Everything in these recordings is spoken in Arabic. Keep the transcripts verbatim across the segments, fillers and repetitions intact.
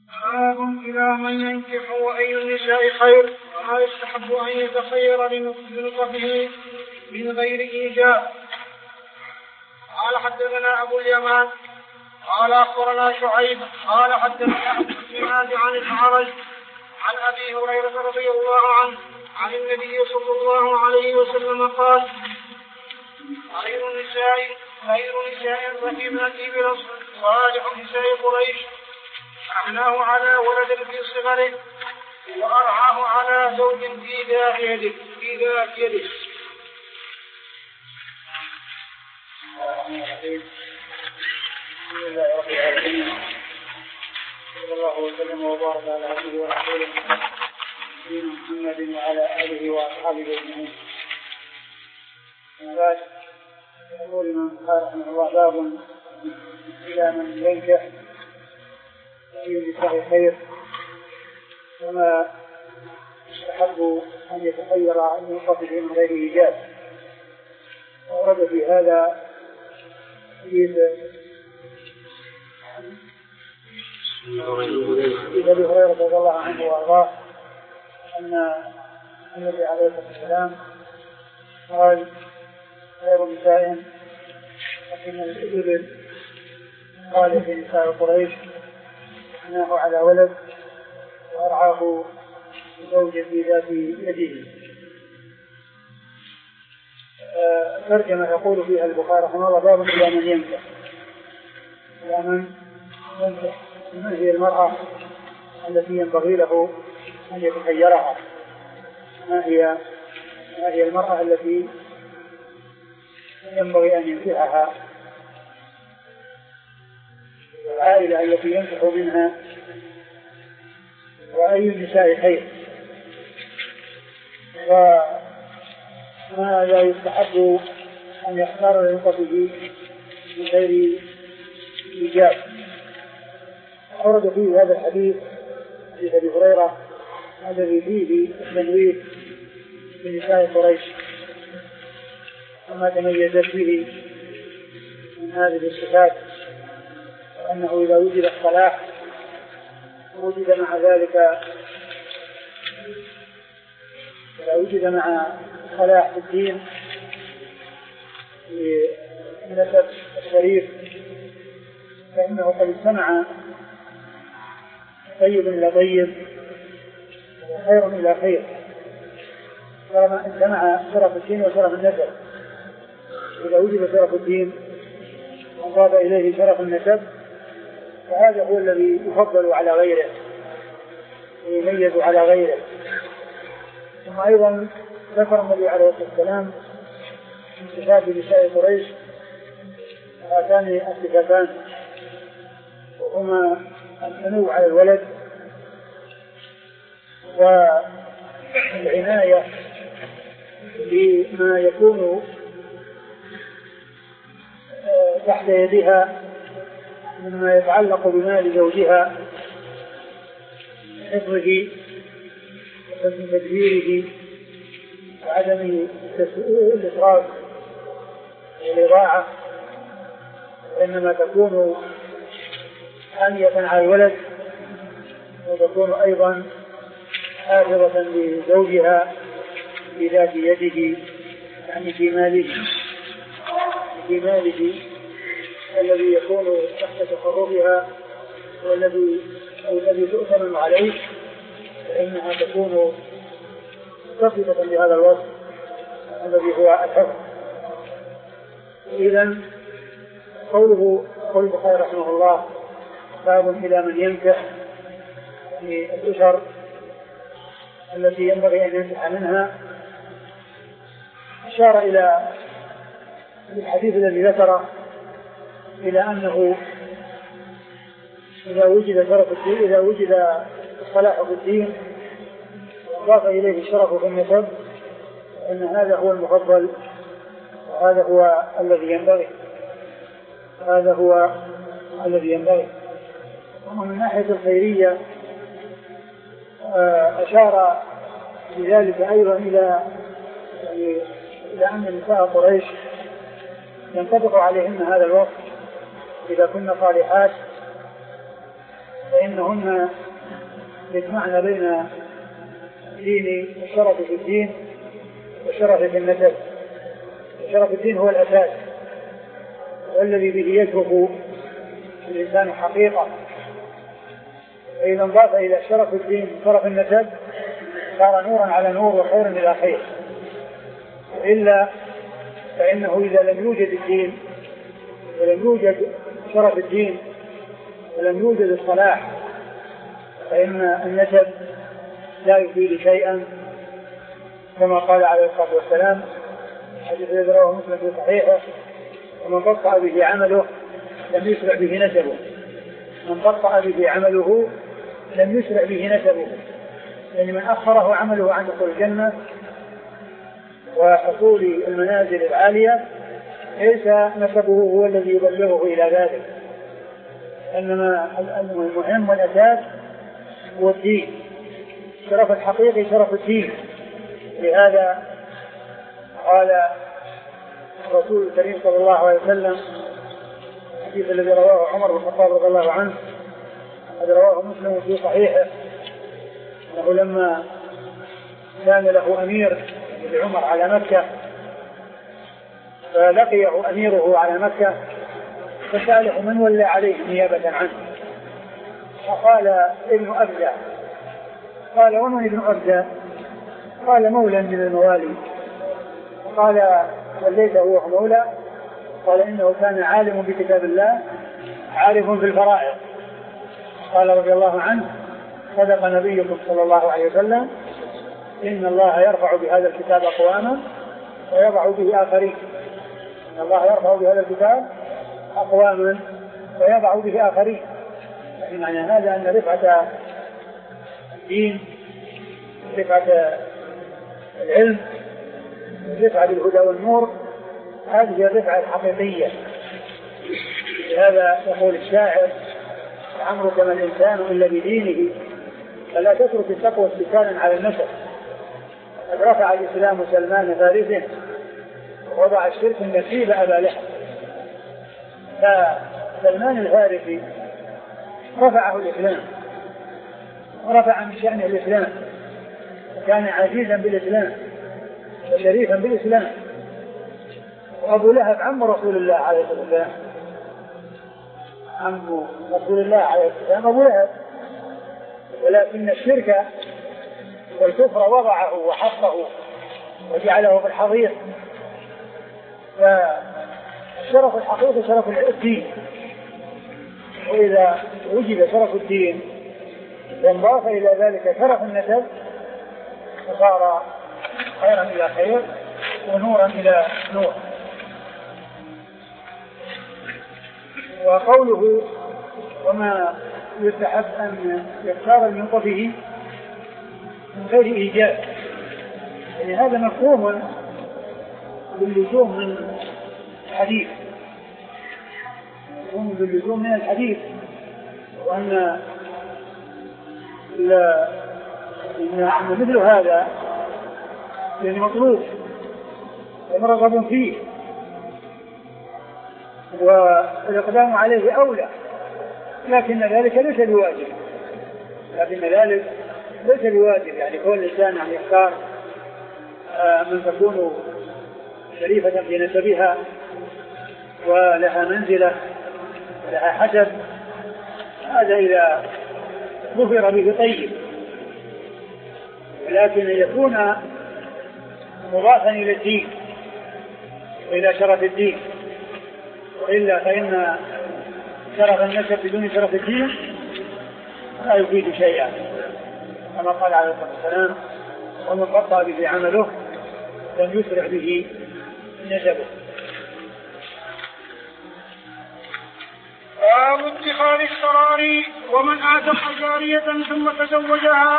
باب إلى من ينكح وأي النساء خير وما يستحب أن يتخير لنطفه من غير إيجاب. قال حدثنا أبو اليمان قال أخبرنا شعيب قال حدثنا أبو الزناد عن الأعرج عن أبي هريرة رضي الله عنه عن النبي صلى الله عليه وسلم قال: خير النساء خير نساء ركبنا الإبل صالح نساء قريش، أعناه على ولد في صغره وأرعاه على زوج في ذات يده في ذات يده. بسم الله رب العالمين، صلى الله وسلم وبارك على عبده ورسوله محمد وعلى آله وأصحابه أجمعين. بعد يقول الإمام البخاري رحمه الله: باب إلى من ينكح في النساء خير وما يستحب أن يتخير عن منقطع من غير إيجاب. ورد في هذا حديث أبي هريرة رضي الله عنه وأرضاه أن النبي عليه الصلاة والسلام قال: خير نساء لكن الإبل قال في نساء قريش، أعناه على ولد وأرعاه زوجا في ذات يده. ترجمة يقول فيها البخاري رحمه الله: باب إلى من ينكح. إلى من ينكح، من هي المرأة التي ينبغي له أن يتخيرها؟ ما هي ما هي المرأة التي ينبغي أن ينكحها؟ العائلة التي ينكح منها، وأي النساء خير، وما لا يستحب أن يختار لنطفه من غير إيجاب. ورد فيه هذا الحديث حديث أبي هريرة الذي فيه التنويه بنساء قريش وما تميزت به من هذه الصفات، وأنه إذا وجد الصلاح وجد مع ذلك إذا وجد مع صلاح الدين بنسب الشريف فإنه قد اجتمع طيب إلى طيب وخير إلى خير، طالما اجتمع شرف الدين وشرف النسب. إذا وجد شرف الدين وضاف إليه شرف النسب فهذا هو الذي يفضل على غيره ويميز على غيره. ثم أيضا ذكر النبي عليه الصلاة والسلام من صفات نساء قريش هاتان الصفتان، وهما الحنو على الولد والعناية بما يكون تحت يدها مما يتعلق بمال زوجها، حفظه وحسن تدبيره وعدم الإسراف والإضاعة، وإنما تكون حامية على الولد وتكون أيضا حافظة لزوجها في ذات يده، يعني في ماله في ماله الذي يكون تحت تصرفها والذي أو الذي تؤتمن عليه، فإنها تكون متصفة بهذا الوصف الذي هو الحفظ. إذن قوله قول البخاري رحمه الله: باب إلى من ينكح في الأسر التي ينبغي أن ينكح منها، أشار إلى الحديث الذي ذكره إلى أنه إذا وجد شرف الدين إذا وجد الصلاح في الدين وضاف إليه الشرف في النسب فإن هذا هو المفضل وهذا هو الذي ينبغي هذا هو الذي ينبغي. ومن ناحية الخيرية أشار بذلك أيضا إلى إلى أن نساء قريش ينطبق عليهن هذا الوصف إذا كن صالحات فإنهن يجمعن بين دين الشرف في الدين والشرف في النسب. شرف الدين هو الأساس والذي به يشرف الإنسان حقيقة، فإذا انضاف إلى شرف الدين شرف النسب صار نورا على نور وخيرا إلى خير. إلا فإنه إذا لم يوجد الدين ولم يوجد شرف الدين ولم يوجد الصلاح فإن النسب لا يفيد شيئا، كما قال عليه الصلاة والسلام حديث الذي رواه مسلم في صحيحه: ومن بطأ به عمله لم يسرع به نسبه. من بطأ به عمله لم يسرع به نسبه، يعني من أخره عمله عن دخول الجنة وحصول المنازل العالية ليس نسبه هو الذي يبلغه إلى ذلك، إنما المهم والأساس هو الدين. شرف الحقيقي شرف الدين. لهذا قال الرسول الكريم صلى الله عليه وسلم الحديث الذي رواه عمر بن الخطاب رضي الله عنه الذي رواه مسلم في صحيحه أنه لما كان له أمير عمر على مكة فلقيه أميره على مكة فسأله من ولى عليه نيابة عنه، فقال ابن أبدى. قال ومن ابن أبدى؟ قال مولى من الموالي. قال وليت هو مولى؟ قال إنه كان عالم بكتاب الله عارف في الفرائض. قال رضي الله عنه صدق نبيكم صلى الله عليه وسلم إن الله يرفع بهذا الكتاب أقواما ويضع به آخرين. إن الله يرفع بهذا الكتاب أقواما ويضع به آخرين. يعني معنى هذا أن رفعة الدين رفعة العلم رفعة الهدى والنور هذه الرفعة الحقيقية. لهذا يقول الشاعر: عمرك ما الإنسان إلا بدينه فلا تترك التقوى اتكالا على النسب. قد رفع الإسلام سلمان فارسه ووضع الشرك النسيب أبا لحم. فسلمان الفارسي رفعه الإسلام ورفع من شأنه الإسلام وكان عزيزا بالإسلام وشريفا بالإسلام. وأبو لهب عم رسول الله عليه الصلاة والسلام عم رسول الله عليه الصلاة والسلام أبو لهب، ولكن الشرك والكفر وضعه وحطه وجعله في الحضيض. فالشرف الحقيقي شرف الدين، وإذا وجد شرف الدين وانضاف إلى ذلك شرف النسب فصار خيرا إلى خير ونورا إلى نور. وقوله وما يستحب أن يختار المنطفه من غير إيجاب، يعني هذا مفهوم باللزوم من الحديث مفهوم باللزوم من الحديث وأن لا إن مثل هذا يعني مطلوب ومرغب فيه والإقدام عليه أولى، لكن ذلك ليس بواجب لكن ذلك ليس بواجب يعني كل الإنسان أن يختار من تكون شريفة في نسبها ولها منزلة ولها حسب، هذا إذا ظفر به طيب، ولكن يكون مضافا إلى الدين وإلى شرف الدين، وإلا فإن شرف النسب بدون شرف الدين لا يفيد شيئا، كما قال عليه الصلاة والسلام: ومن بطأ به عمله لم يسرع به نسبه. باب اتخاذ السرار ومن آتى جارية ثم تزوجها.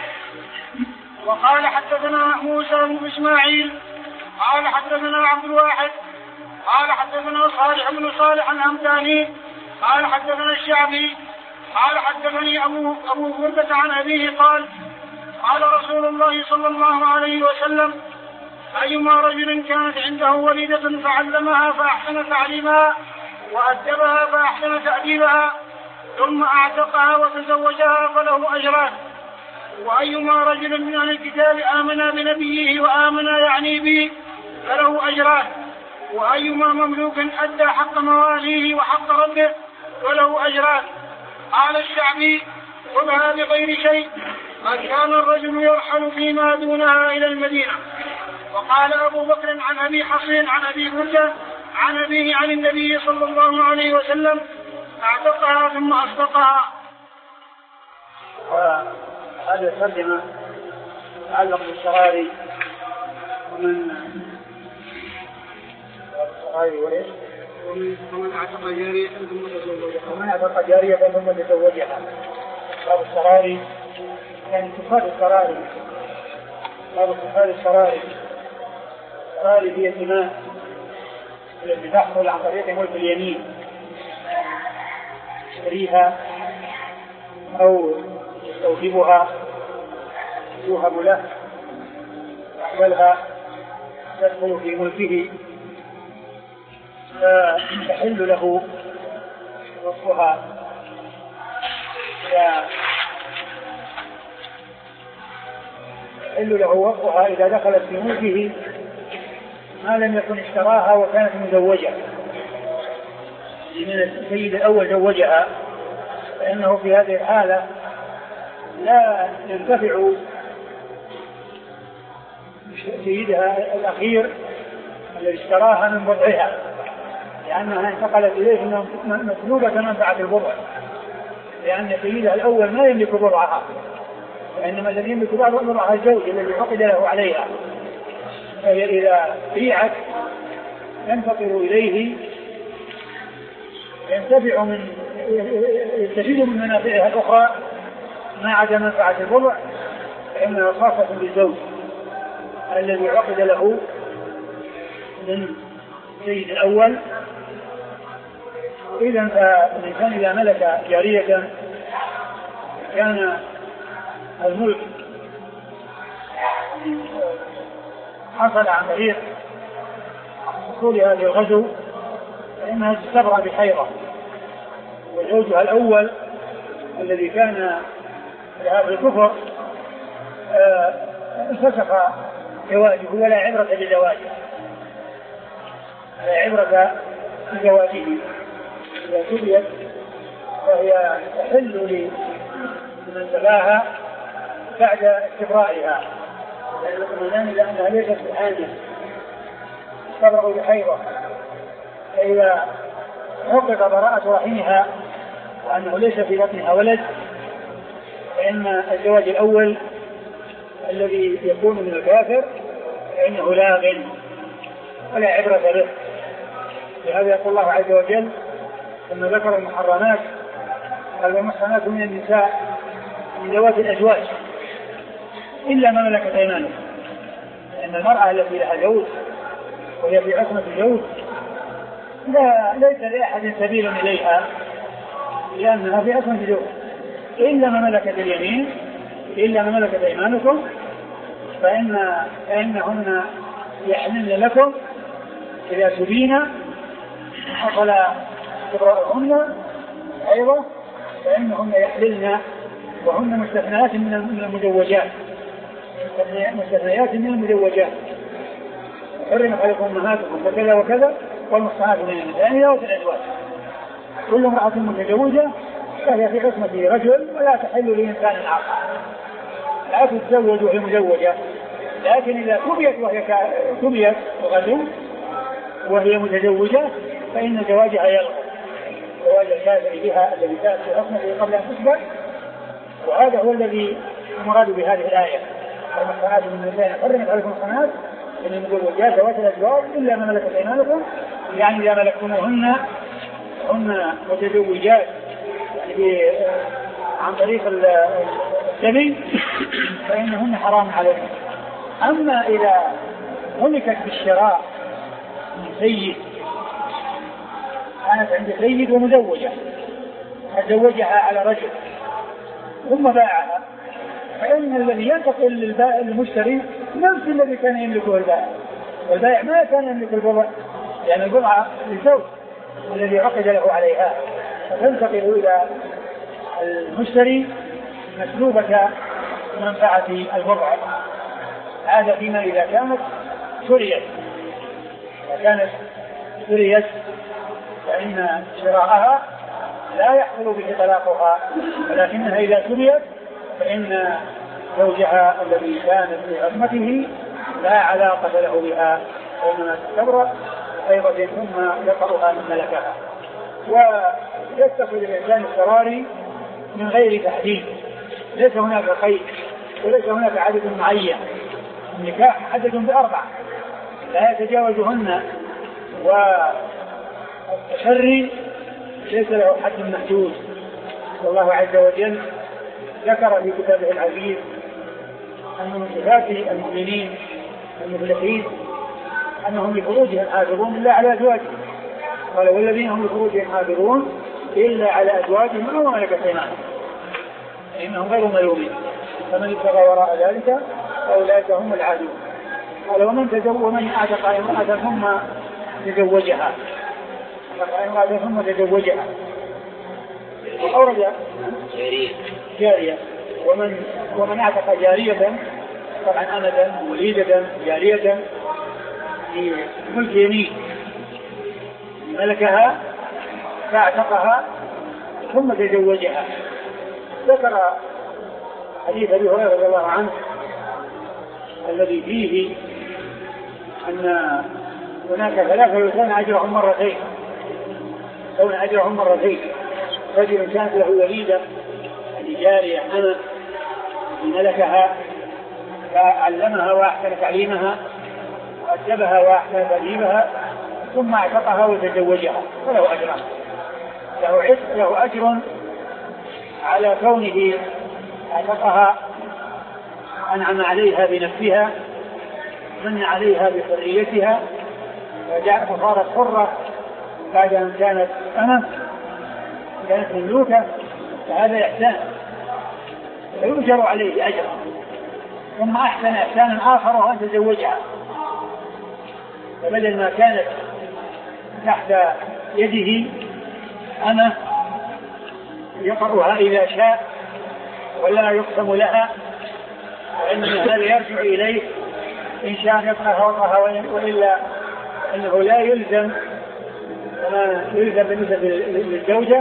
وقال حدثنا موسى بن إسماعيل قال حدثنا عبد الواحد قال حدثنا صالح بن صالح الهمداني قال حدثنا الشعبي قال حدثني أبو, أبو بردة عن أبيه قال قال رسول الله صلى الله عليه وسلم: أيما رجل كانت عنده وليدة فعلمها فأحسن تعليمها وأدبها فأحسن تأديبها ثم أعتقها وتزوجها فله أجران. وأيما رجل من أهل الكتاب آمن بنبيه وآمن يعني به فله أجران. وأيما مملوك أدى حق مواليه وحق ربه فله أجران. قال الشعبي خذها بغير شيء قد كان الرجل يرحل فيما دونها إلى المدينة. وقال أبو بكر عن أبي حصين عن أبي بردة عن أبيه عن النبي صلى الله عليه وسلم أعتقها ثم أصدقها. وهذا الترجمة تعلق بالسراري ومن السراري وإيش؟ ومن اعتق جارية ثم تزوجها. ومن اعتق جارية ثم تزوجها. باب السراري يعني صفات السراري. باب صفات السراري. السراري هي الدماء التي تحصل عن طريق ملك اليمين، يشتريها أو يستوهبها يوهب له يقبلها تدخل في ملكه فيحل له وصفها يحل له وصفها إذا دخلت في ملكه ما لم يكن اشتراها وكانت مزوجة، لأن السيد الأول زوجها، فإنه في هذه الحالة لا ينتفع سيدها الأخير الذي اشتراها من بضعها، لأنها انتقلت إليه مسلوبة منفعة البضع، لأن سيدها الأول ما يملك بضعها، وإنما الذي يملك بضعها الزوج الذي فقد له عليها. فهي إذا بيعت ينتقل إليه ينتفع من يستفيد من منافعها الأخرى ما عدا منفعة البضع، فإنها خاصة بالزوج الذي عقد له من السيد الأول. إذن فالإنسان إذا ملك جارية كان الملك حصل عن طريق حصول هذه الغزو فإنها تستبرأ بحيرة، وزوجها الأول الذي كان لهذا الكفر انفسخ زواجه ولا عبرة بزواجه، لا عبرة بزواجه. إذا تبيت فهي تحل لمن تباها بعد استبرائها، لأن لأنها ليست بحامل تستبرأ بحيرة. فإذا حقق براءة رحمها وأنه ليس في بطنها ولد فإن الزواج الأول الذي يكون من الكافر فإنه لاغ ولا عبرة به. لهذا يقول الله عز وجل ثم ذكر المحرمات قال والمحصنات من النساء من ذوات الأزواج إلا ما ملكت أيمانكم، لأن المرأة التي لها زوج وهي في عصمة الزوج لا ليس لأحد سبيل إليها لأنها في عصمة الزوج إلا ما ملكت اليمين إلا ما ملكت أيمانكم فإن فإنهن يحلن لكم إذا تبين حصل استبراءهن أيضا فإنهن يحللن وهن مستثنيات من المزوجات مستثنيات من المزوجات حرمت عليكم أمهاتكم فكذا وكذا والمحصنات من النساء ذوات الأزواج. كل امرأة متزوجة فهي في عصمة رجل ولا تحل لإنسان آخر، لا تتزوج وهي مزوجة، لكن إذا تبيت وهي تبيت وغزو وهي متزوجة فإن زواجها يلغى زواج الكافر بها الذي كانت في عصمته قبل أن تسبق. وهذا هو الذي المراد بهذه الآية المحصنات من النساء حرمت عليكم المحصنات من المزوجات ذوات الأزواج إلا ما ملكت أيمانكم، يعني إذا ملكتموهن هن متزوجات يعني عن طريق السبي فإنهن حرام عليكم. أما إذا ملكت بالشراء من سيد كانت عند سيد ومزوجة تزوجها على رجل ثم باعها فإن الذي ينتقل للبائع المشتري نفس الذي كان يملكه البائع، والبائع ما كان يملك البضع لأن البضع للزوج الذي عقد له عليها فتنتقل إلى المشتري مسلوبة منفعة البضع. هذا فيما إذا كانت شريت. إذا كانت شريت فإن شراءها لا يحصل به طلاقها، ولكنها إذا شريت فإن زوجها الذي كان في عصمته لا علاقة له بها، وإنما تستبرأ أيضا ثم يقرها من ملكها. ويتصل الإنسان الضراري من غير تحديد، ليس هناك قيد وليس هناك عدد معين. النكاح محدد بأربع لا يتجاوزهن، والتشري ليس له حد محدود. والله عز وجل ذكر في كتابه العزيز أن من صفات المؤمنين المفلحين أنهم لفروجهم حافظون إلا على أزواجهم، قال والذين هم لفروجهم حافظون إلا على أزواجهم أو ما ملكت أيمانهم إنهم غير ملومين، فمن ابتغى وراء ذلك فأولئك هم العادون. قال ومن تزوج ومن أعتق امرأة ثم تزوجها امرأة ثم تزوجها وأورد جارية ومن ومن أعتق جارية طبعا أمدا وليدة جارية في ملك يمين ملكها فاعتقها ثم تزوجها. ذكر حديث أبي هريرة رضي الله عنه الذي فيه أن هناك ثلاثة يكون أجرهم مرتين يكون أجرهم مرتين رجل كانت له وليدة جارية أنا ملكها فعلمها وأحسن تعليمها وأدبها وأحسن تأديبها ثم اعتقها وتزوجها فله أجران، له, له أجر على كونه اعتقها أنعم عليها بنفسها من عليها بحريتها فصارت حرة بعد أن كانت أمة كانت مملوكة، فهذا إحسان فيؤجر عليه أجر. ثم أحسن إحسانا آخر وأن تزوجها، فبدل ما كانت تحت يده أمة يقرها إذا شاء ولا يقسم لها وإنما هذا يرجع إليه إن شاء يطلعها وطلعها وإلا أنه لا يلزم كما يلزم بالنسبة للزوجة.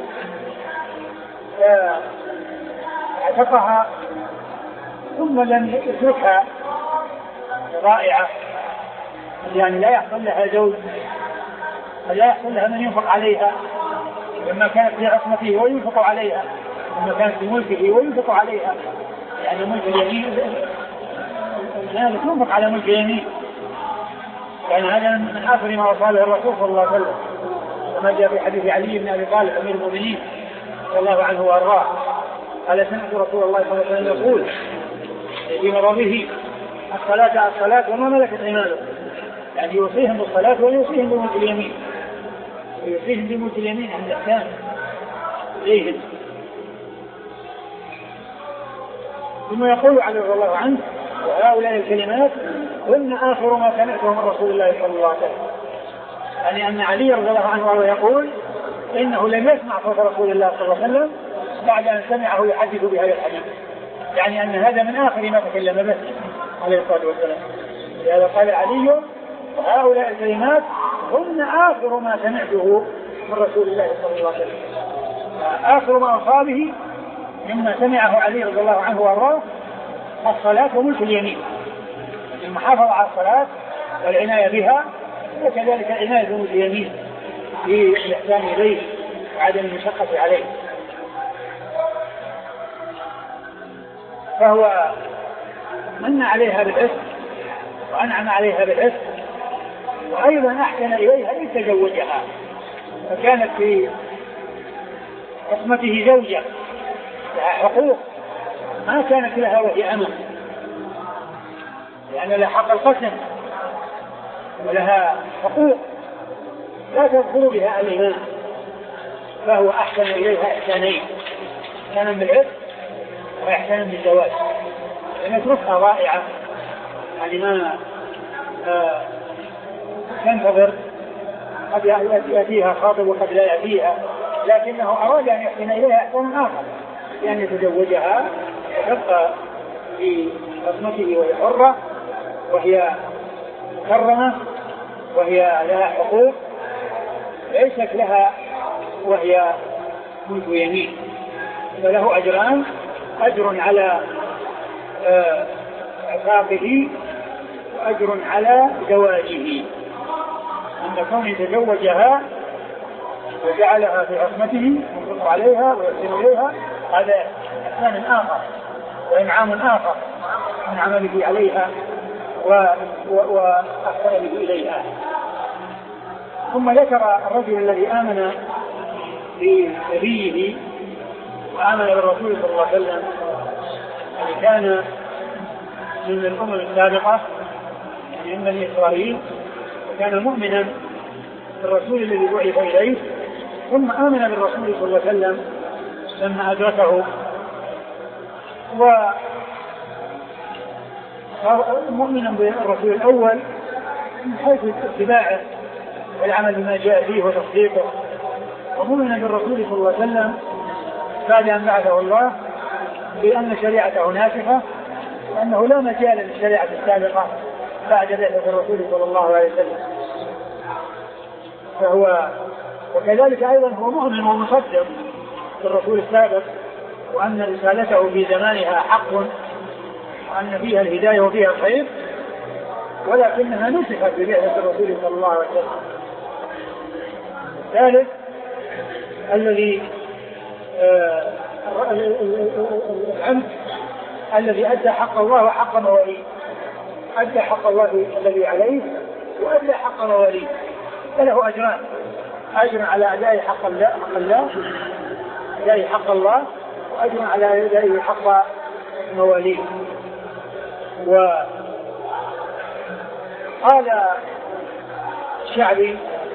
فاعتقها ثم لم يتركها ضائعة، يعني لا يحصل لها زوج لا يحصل لها من ينفق عليها لما كانت في عصمته وينفق عليها، لما كانت في ملكه وينفق عليها، يعني ملك اليمين هذا تنفق على ملك اليمين، يعني هذا من آخر ما وصاله الرسول صلى الله عليه وسلم كما جاء في حديث علي بن أبي طالب أمير المؤمنين صلى الله عنه وأرضاه قال سمعت رسول الله صلى الله عليه وسلم يقول في مرضه الصلاة الصلاة وما ملكت أيمانهم، يعني يوصيهم بالصلاة ويوصيهم بملك اليمين ويوصيهم بملك اليمين عن الإحسان إليهم. ثم يقول عليه رضي الله عنه وهؤلاء الكلمات هن آخر ما سمعته من رسول الله صلى الله عليه وسلم، يعني أن علي رضي الله عنه يقول إنه لم يسمع صوت رسول الله صلى الله عليه وسلم بعد أن سمعه يحدث بهذا الحديث، يعني أن هذا من آخر ما تكلم به عليه الصلاة والسلام. لهذا قال علي وهؤلاء الكلمات هن آخر ما سمعته من رسول الله صلى الله عليه وسلم، آخر ما أصابه مما سمعه علي رضي الله عنه وارضاه الصلاة وملك اليمين، المحافظة على الصلاة والعناية بها وكذلك العناية بملك اليمين في الإحسان إليه وعدم المشقة عليه. فهو من عليها بالعسر وأنعم عليها بالعسر وأيضا أحسن إليها إن تزوجها، فكانت في عصمته زوجة لها حقوق ما كانت لها وهي أمة، لأن لها حق القسم ولها حقوق لا تدخل بها الإيمان، فهو أحسن إليها إحسانين، إحسانا بالعسر وإحسانا بالزواج، لأن يتركها ضائعة يعني ما آه تنتظر قد يأتيها خاطب وقد لا يأتيها لكنه أراد أن يحسن إليها إحسانا آخر، يعني يتزوجها وتبقى في خدمته وهي حرة وهي مكرمة وهي لها حقوق ليست لها وهي ملك يمين، فله أجران: أجر على عقاقه وأجر على زواجه. أن كون يتزوجها وجعلها في عصمته وينفق عليها ويحسن إليها هذا إحسان آخر وإنعام آخر من عمله عليها وأحسنه إليها. ثم ذكر الرجل الذي آمن بنبيه وآمن بالرسول صلى الله عليه وسلم، يعني كان من الأمم السابقة من بني إسرائيل، وكان مؤمنا بالرسول الذي بعث إليه، ثم آمن بالرسول صلى الله عليه وسلم لما أدركه، ومؤمنا بالرسول الأول من حيث اتباعه والعمل بما جاء فيه وتصديقه، ومؤمنا بالرسول صلى الله عليه وسلم بعد أن بعثه الله بأن شريعته ناسخة وأنه لا مجال للشريعة السابقة بعد بعثة الرسول صلى الله عليه وسلم. فهو وكذلك أيضا هو مؤمن ومصدق بالرسول السابق، وأن رسالته في زمانها حق، وأن فيها الهداية وفيها الخير، ولكنها نسخت ببعثة الرسول صلى الله عليه وسلم. الثالث الذي آه العبد الذي أدى حق الله وحق مواليه، أدى حق الله الذي عليه وأدى حق مواليه، فله أجران: أجر على أداء حق الله حق الله أداء حق الله وأجر على أداء حق مواليه. وقال الشعبي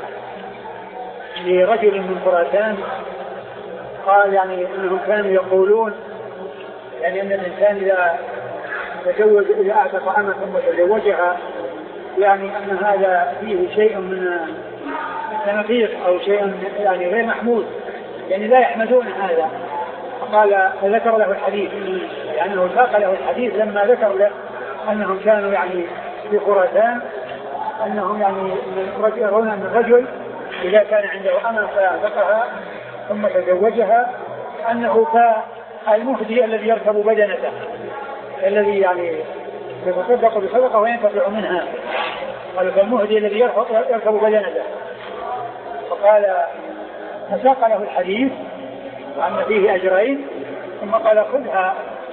لرجل من خراسان، قال يعني أنهم كانوا يقولون يعني أن الإنسان إذا تزوج إذا أعتق أمة ثم تزوجها يعني أن هذا فيه شيء من التنقيص أو شيء يعني غير محمود، يعني لا يحمدون هذا. فقال فذكر له الحديث، لأنه يعني ساق له الحديث لما ذكر له أنهم كانوا يعني في خراسان أنهم يعني يرون أن الرجل إذا كان عنده أمة فأعتقها ثم تزوجها أنه كالمهدي الذي يركب بدنته، الذي يعني يتصدق بصدقة وينتفع منها، قالوا كالمهدي الذي يركب بدنته. فقال فساق له الحديث وأن فيه أجرين، ثم قال خذها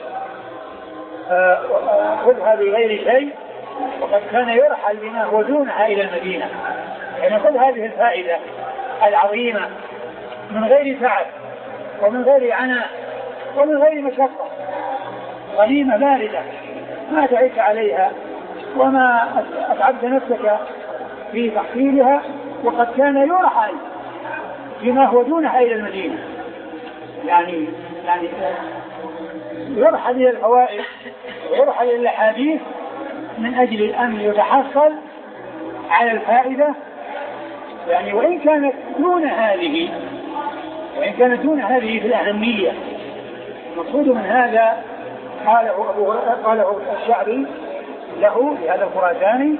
خذها بغير شيء، وقد كان يرحل بما هو دونها إلى المدينة. يعني خذ هذه الفائدة العظيمة من غير تعب ومن غير عناء ومن غير مشقة، غنيمة باردة ما تعيش عليها وما أتعبت نفسك في تحصيلها، وقد كان يرحل بما هو دونها إلى المدينة. يعني يعني يرحل إلى الفوائد ويرحل إلى الأحاديث من أجل الأمن يتحصل على الفائدة، يعني وإن كانت دون هذه وإن كانت دون هذه في الأهمية. المقصود من هذا قاله أبو قاله الشعبي له لهذا الخراساني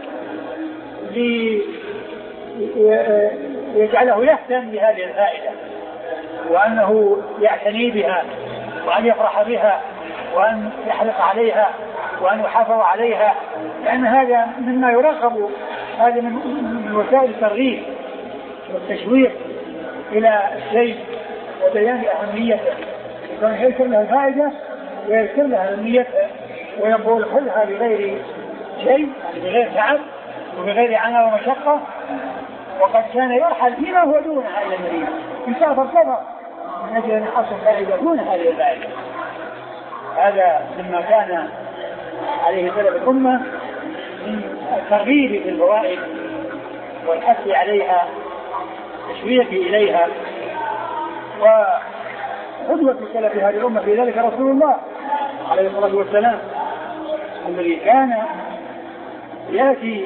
ليجعله يهتم بهذه الفائدة، وأنه يعتني بها وأن يفرح بها وأن يحرص عليها وأن يحافظ عليها، لأن هذا مما يرغب، هذا من وسائل الترغيب والتشويق إلى الشيء وبيان أهميته. يكون يذكر لها الفائدة ويذكر لها أهميتها ويقول خذها بغير شيء، يعني بغير تعب وبغير عناء ومشقة، وقد كان يرحل فيما هو دونها إلى المدينة يسافر سفر من أجل أن يحصل فائدة دون هذه الفائدة. هذا مما كان عليه سلف الأمة من الترغيب في الفوائد والحث عليها والتشويق إليها. وقدوة سلف هذه الأمة في ذلك رسول الله عليه الصلاة والسلام، الذي كان يأتي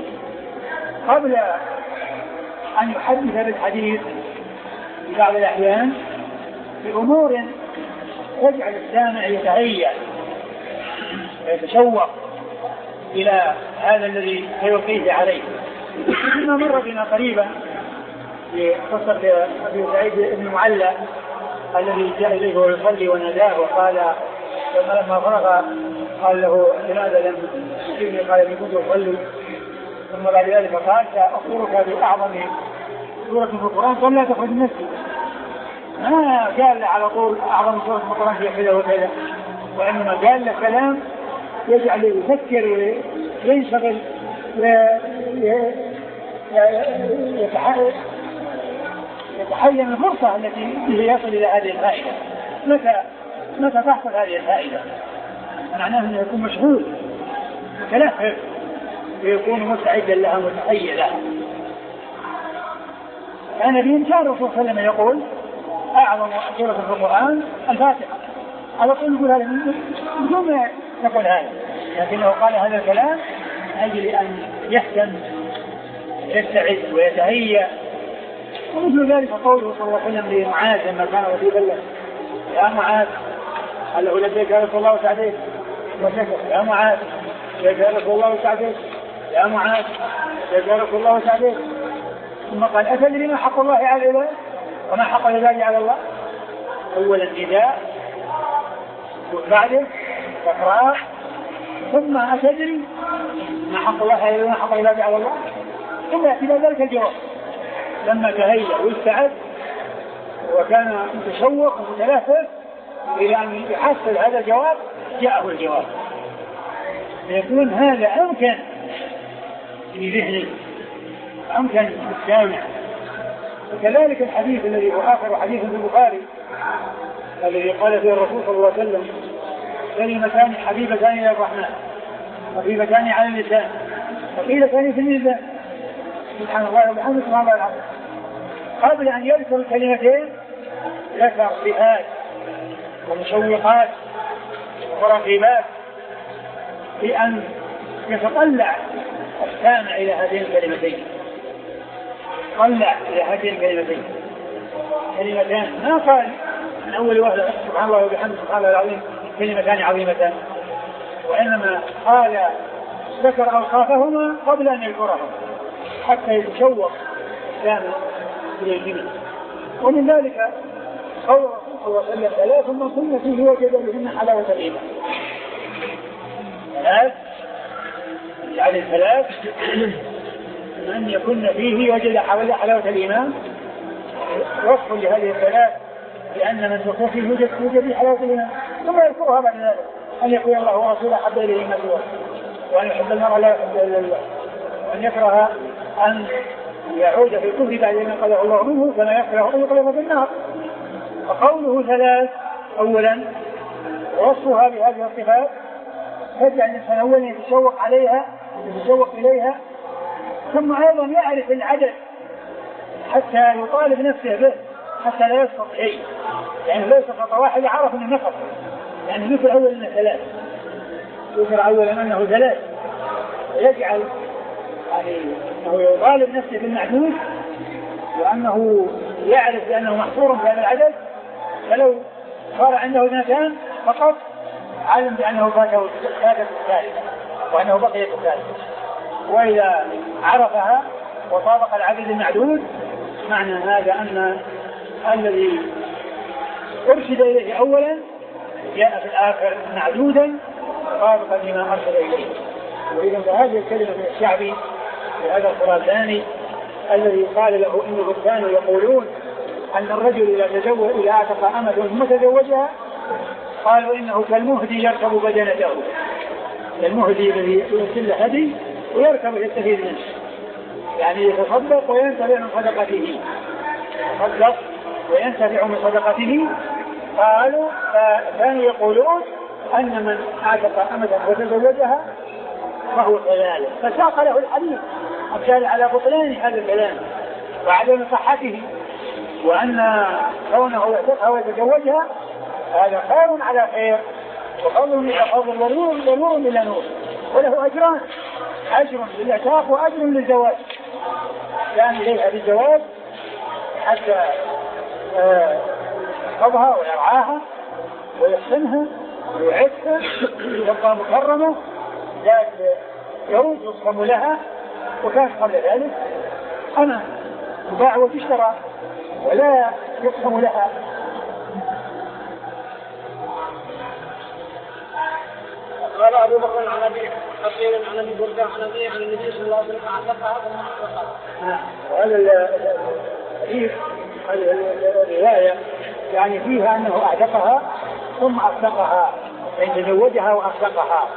قبل أن يحدث بالحديث في بعض الأحيان بأمور تجعل السامع يتهيأ ويتشوق إلى هذا الذي سيلقيه عليه. ما مر بنا قريبا في قصة أبي سعيد بن المعلى الذي جاء إليه ويصلي وناداه وقال لما فرغ قال له لماذا لم تجيبني؟ قال إني كنت أصلي. ثم بعد ذلك قال سأخبرك بأعظم سورة في القرآن قال لا تخرج نفسي. ما قال على طول أعظم سورة في القرآن هي كذا وكذا، وإنما قال له كلام يجعل يفكر وينشغل يتحين الفرصة التي به يصل إلى هذه الفائدة. متى متى تحصل هذه الفائدة؟ معناه أنه يكون مشغول متلهف ويكون مستعدا لها متهيئ لها. كان بإمكان الرسول صلى الله عليه وسلم يقول أعظم سورة في القرآن الفاتحة، على طول يقول هذا بدون ما يقول هذا، لكنه قال هذا الكلام من أجل أن يهتم يستعد ويتهيأ. ومثل ذلك قوله صلى الله عليه وسلم لمعاذ لما كان رسول الله يا معاذ قال له لبيك يا رسول الله وسعديك وسكت يا معاذ لبيك يا رسول الله وسعديك يا معاذ لبيك يا رسول الله وسعديك. ثم قال أتدري ما حق الله على العباد وما حق العباد على الله؟ أولا النداء وبعده تقرأ ثم أتدري ما حق الله على العباد وما حق العباد على الله؟ ثم يأتي ذلك الجواب. لما تهيأ واستعد وكان متشوق ومتلهف إلى أن يحصل هذا الجواب جاءه الجواب، يكون هذا أمكن في ذهنه أمكن السامع. وكذلك الحديث الذي هو آخر حديث في البخاري الذي قال فيه الرسول صلى الله عليه وسلم كلمتان حبيبتان إلى الرحمن خفيفتان على اللسان ثقيلتان في الميزان سبحان الله وبحمده سبحان الله العظيم. قبل أن يذكر الكلمتين ذكر صفات ومشوقات ورغبات بأن يتطلع السامع إلى هذين الكلمتين، طلع إلى هذين الكلمتين كلمتان ما قال من أول واحدة سبحان الله وبحمده سبحان الله العظيم كلمتان عظيمتان، وإنما قال ذكر أوصافهما قبل أن يذكرهم حتى يتشوق السامع إلى الجميع. ومن ذلك قول الرسول صلى الله عليه وسلم ثلاث من كن فيه وجد بهن حلاوة الإيمان. ثلاث يعني الثلاث من يكن فيه وجد حلاوة الإيمان وصف لهذه الثلاث لأن من يكون فيه وجد وجد حلاوة الإيمان. ثم يذكرها بعد ذلك أن يقول الله ورسوله حب إليه ما سواه وأن يحب المرء لا يحب إلا الله وأن يكره أن يعود في الكفر بعد أن قضى الله منه كما يكره أن يقذف في النار. فقوله ثلاث أولا وصفها بهذه الصفات يجعل الإنسان أولا يتشوق عليها يتشوق إليها، ثم أيضا يعرف العدد حتى يطالب نفسه به حتى لا يسقط شيء، يعني لو سقط واحد عرف أنه نقص، يعني ذكر أولا أنه ثلاث ذكر أولا أنه ثلاث ويجعل يعني أنه يطالب نفسه بالمعدود وأنه يعرف بأنه محصور بهذا العدد، فلو صار عنده اثنتان فقط علم بأنه فاته الثالثة وأنه بقيت الثالثة. وإذا عرفها وطابق العدد المعدود معنى هذا أن الذي أرشد إليه أولا جاء في الآخر معدودا طابقا لما أرشد إليه. وإذا فهذه الكلمة من الشعبي لهذا الخراساني الذي قال له إنه كانوا يقولون أن الرجل إذا تزوج إذا أعتق أمة ثم تزوجها قالوا إنه كالمهدي يركب بدنته، المهدي الذي يرسل هدي ويركب يستفيد منه، يعني يتصدق وينتفع من صدقته يتصدق وينتفع من صدقته. قالوا فكانوا يقولون أن من أعتق أمة وتزوجها فهو كذلك، فساق له الحديث أبشار على بطلان هذا الكلام وعدم صحته، وأن كونه يعتقها ويتزوجها هذا خير على خير وفضل إلى فضل ونور إلى نور، وله أجران، أجر للعتاق وأجر للزواج، يعني إليها بالزواج حتى آه يحفظها ويرعاها ويحسنها ويعدها تبقى مكرمة ذات يوم يصرم لها، وكانت قبل ذلك أنا تباع وتشترى ولا يقسم لها. قال أبو بكر عن أبي حصير عن أبي بردة عن أبي عن النبي صلى الله عليه وسلم أعتقها ثم أعتقها. وهذا الحديث الرواية يعني فيها أنه أعتقها ثم أصدقها، يعني تزوجها وأصدقها.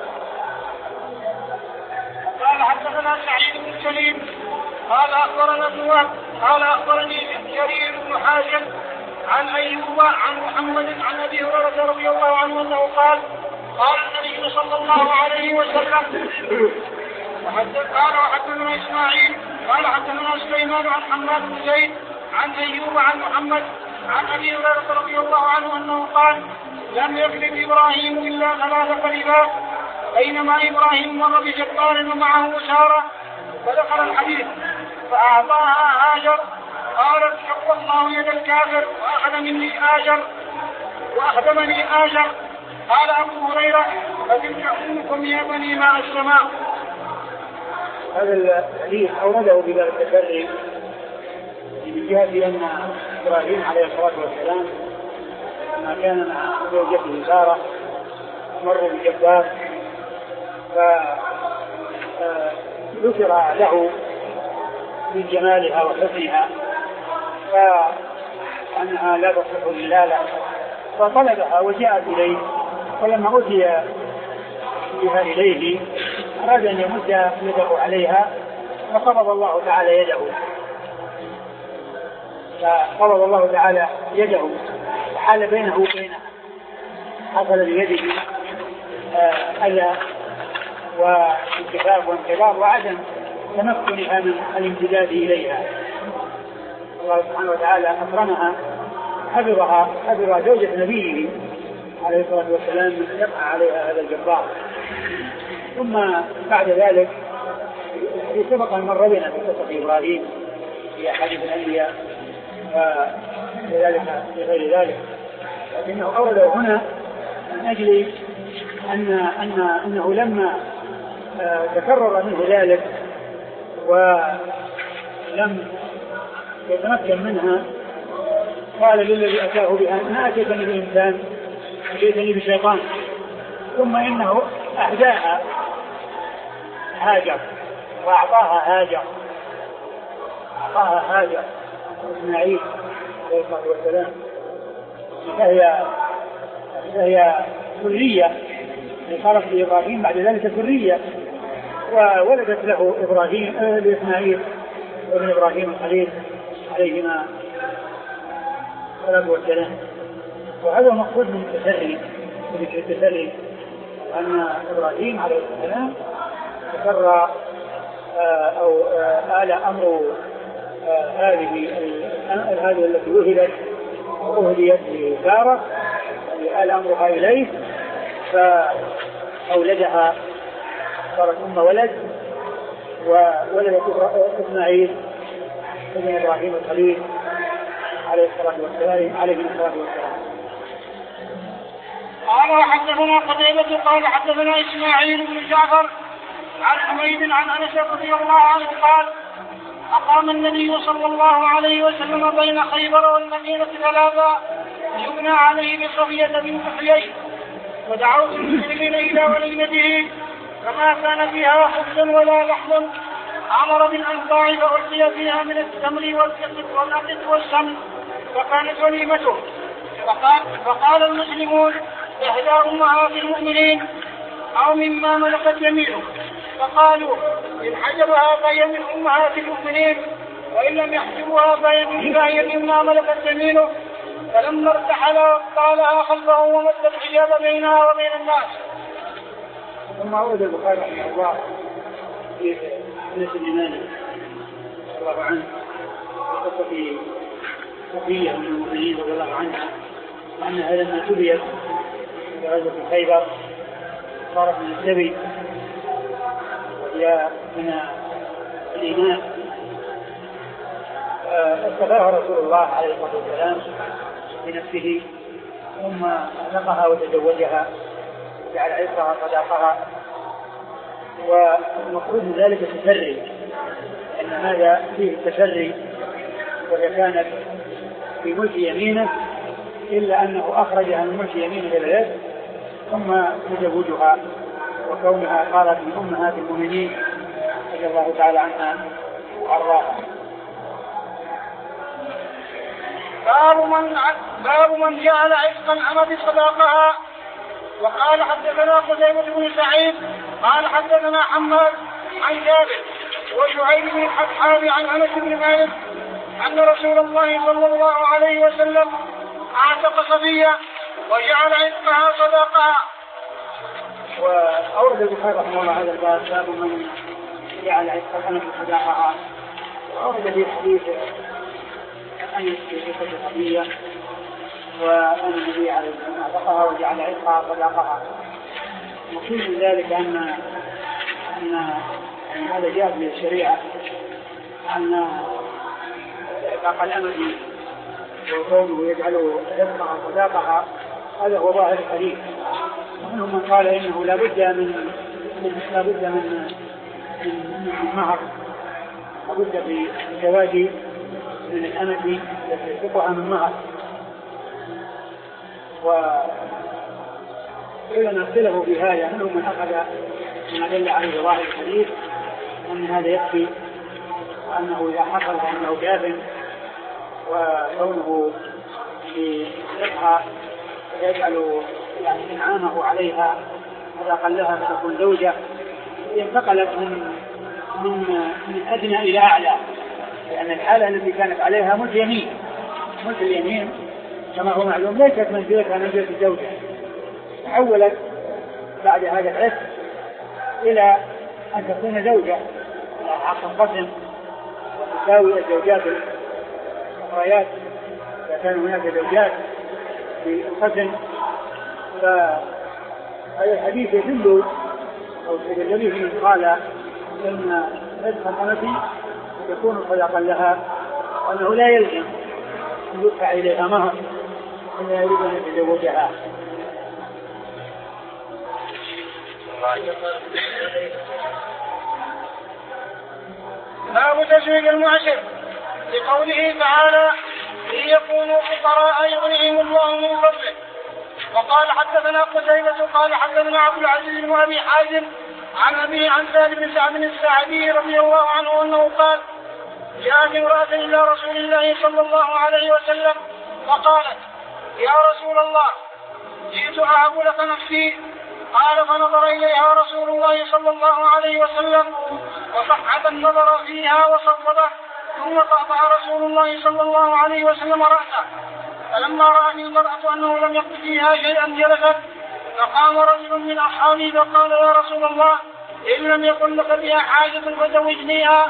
قال حدثنا سعيد بن سليم قال أخبرنا ابن وهب قال أخبرني جرير بن حازم عن أيوب عن محمد عن أبي هريرة رضي الله عنه أنه قال قال النبي صلى الله عليه وسلم قال وحدثنا إسماعيل قال حدثنا سليمان عن حماد بن زيد عن أيوب عن محمد عن أبي هريرة رضي الله عنه أنه قال لم يكذب إبراهيم إلا ثلاث كلمات بينما إبراهيم مر بجبار ومعه سارة فذكر الحديث فأعطاها هاجر قالت شق الله يد الكافر وأخذ مني آجر وأخدمني آجر. قال أبو هريرة فتلك أمكم يا بني ماء السماء. هذا الحديث أورده بباب التشري من جهة أن إبراهيم عليه الصلاة والسلام لما كان مع زوجته سارة مروا بجبار فذكر له من جمالها وحسنها وأنها لا تصلح للآلة فطلبها وجاءت إليه، ولما أتي بها إليه أراد أن يمد يده عليها فقبض الله تعالى يده فقبض الله تعالى يده وحال بينه وبينها، حصل بيده أذى وانكفاف وانقباض وعدم تمكنها من الامتداد إليها. الله سبحانه وتعالى أكرمها حفظها حفظ زوجة نبيه عليه الصلاة والسلام يقع عليها هذا الجبار. ثم بعد ذلك في سبق أن مر بنا في قصة إبراهيم في أحاديث الأنبياء وذلك في غير ذلك، لكنه أورده هنا من أجل أن أن أنه لما تكرر منه ذلك ولم يتمكن منها قال للذي أتاه بها ما أتيتني بإنسان أتيتني بشيطان، ثم إنه أهداها هاجر وأعطاها هاجر أعطاها هاجر إسماعيل عليه الصلاة والسلام، فهي فهي ذرية صارت لإبراهيم بعد ذلك ذرية وولدت له إبراهيم لإسماعيل وابن إبراهيم الخليل عليهما الصلاة والسلام. وهذا مقصود من التسري من التسري أن إبراهيم عليه السلام تسرى أو آل أمر هذه هذه التي وهبت وأهديت لسارة آل أمرها إليه فأولدها صارت أم ولد وولدت إسماعيل ابن إبراهيم الخليل عليه الصلاة والسلام عليه الصلاة والسلام. قال حدثنا قتيبة قال حدثنا إسماعيل بن جعفر عن حميد عن أنس رضي الله عنه قال أقام النبي صلى الله عليه وسلم بين خيبر والمدينة ثلاثا يبنى عليه بصفية بنت حيي، ودعوت المسلمين إلى وليمته فما كان فيها خبز ولا لحم، أمر بالأنفاع فألقي فيها من التمر والنقد والسمن فكانت وليمته. فقال, فقال المسلمون إحدى أمهات المؤمنين أو مما ملكت يمينه، فقالوا إن حجبها فهي من أمهات المؤمنين وإن لم يحجبها فهي مما ملكت يمينه. فلما ارتحل قالها خلفه ومد الحجاب بينها وبين الناس. ثم أورد البخاري رحمه الله في أنس اليماني رضي الله عنه قصة صفية من المؤمنين رضي الله عنها وأنها لما تبيت في غزوة خيبر صارت من السبي وهي من الإيمان، اصطفاها رسول الله عليه الصلاة والسلام بنفسه ثم أعتقها وتزوجها وجعل عتقها صداقها. والمقصود من ذلك التسري، أن هذا فيه التسري، وهي كانت في ملك يمينه إلا أنه أخرجها من ملك يمينه إلى اليد، ثم تزوجها وكونها قالت من أمهات المؤمنين رضي الله تعالى عنها وأرضاها. باب من باب من جعل عتق الأمة صداقها. وقال حدثنا قتيبة بن سعيد قال حدثنا حماد عن جابر وشعيب بن الحبحاب عن أنس بن مالك أن رسول الله صلى الله عليه وسلم أعتق صفية وجعل عتقها صداقها. وأورد البخاري رحمه الله هذا الباب باب من جعل عتق الأمة صداقها، وأورد في حديث أنس في قصة صفية وأن النبي عليه الصلاة والسلام أعتقها وجعل عتقها صداقها. المقصود من ذلك أن أن هذا جاء من الشريعة، أن إعتاق الأمة وكونه يجعل عتقها صداقها هذا هو ظاهر الحديث. ومنهم من قال إنه لا بد من لا بد من من مهر، لا بد بالزواج من الأمة التي يعتقها من مهر. وكلنا اختلفوا في هذا، منهم من أخذ من أدل عليه ظاهر الحديث أن هذا يكفي، وأنه إذا حصل أنه كاف وكونه في رقها يجعل يعني إنعامه عليها إذا قلها فتكون زوجة، انتقلت من من من أدنى إلى أعلى، لأن الحالة التي كانت عليها ملك يمين، ملك اليمين كما هو معلوم ليست منزلتها منزلة الزوجة، تحولت بعد هذا العتق إلى أن تكون زوجة حق قسم وتساوي الزوجات الأخريات إذا كان هناك زوجات في القسم. فهذا الحديث يدل أو يدل فيه قال أن عتق الأمة يكون صداقا لها، وأنه لا يلزم أن يدفع إليها مهر إذا يريد أن يتزوجها. باب تزويج المعسر لقوله تعالى ليكونوا فقراء يغنيهم الله من فضله. وقال حدثنا قتيبة قال حدثنا عبد العزيز بن أبي حازم عن أبيه عن سهل بن سعد الساعدي رضي الله عنه أنه قال جاءت امرأة إلى رسول الله صلى الله عليه وسلم فقالت يا رسول الله جئت أهب لك نفسي. قال فنظر إليها رسول الله صلى الله عليه وسلم وصحب النظر فيها وصفده، ثم قطع رسول الله صلى الله عليه وسلم رأسه. فلما رأت المرأة أنه لم يقض فيها شيئا جلست، فقام رجل من أصحابه فقال يا رسول الله إن لم يكن لك بها حاجة فزوجنيها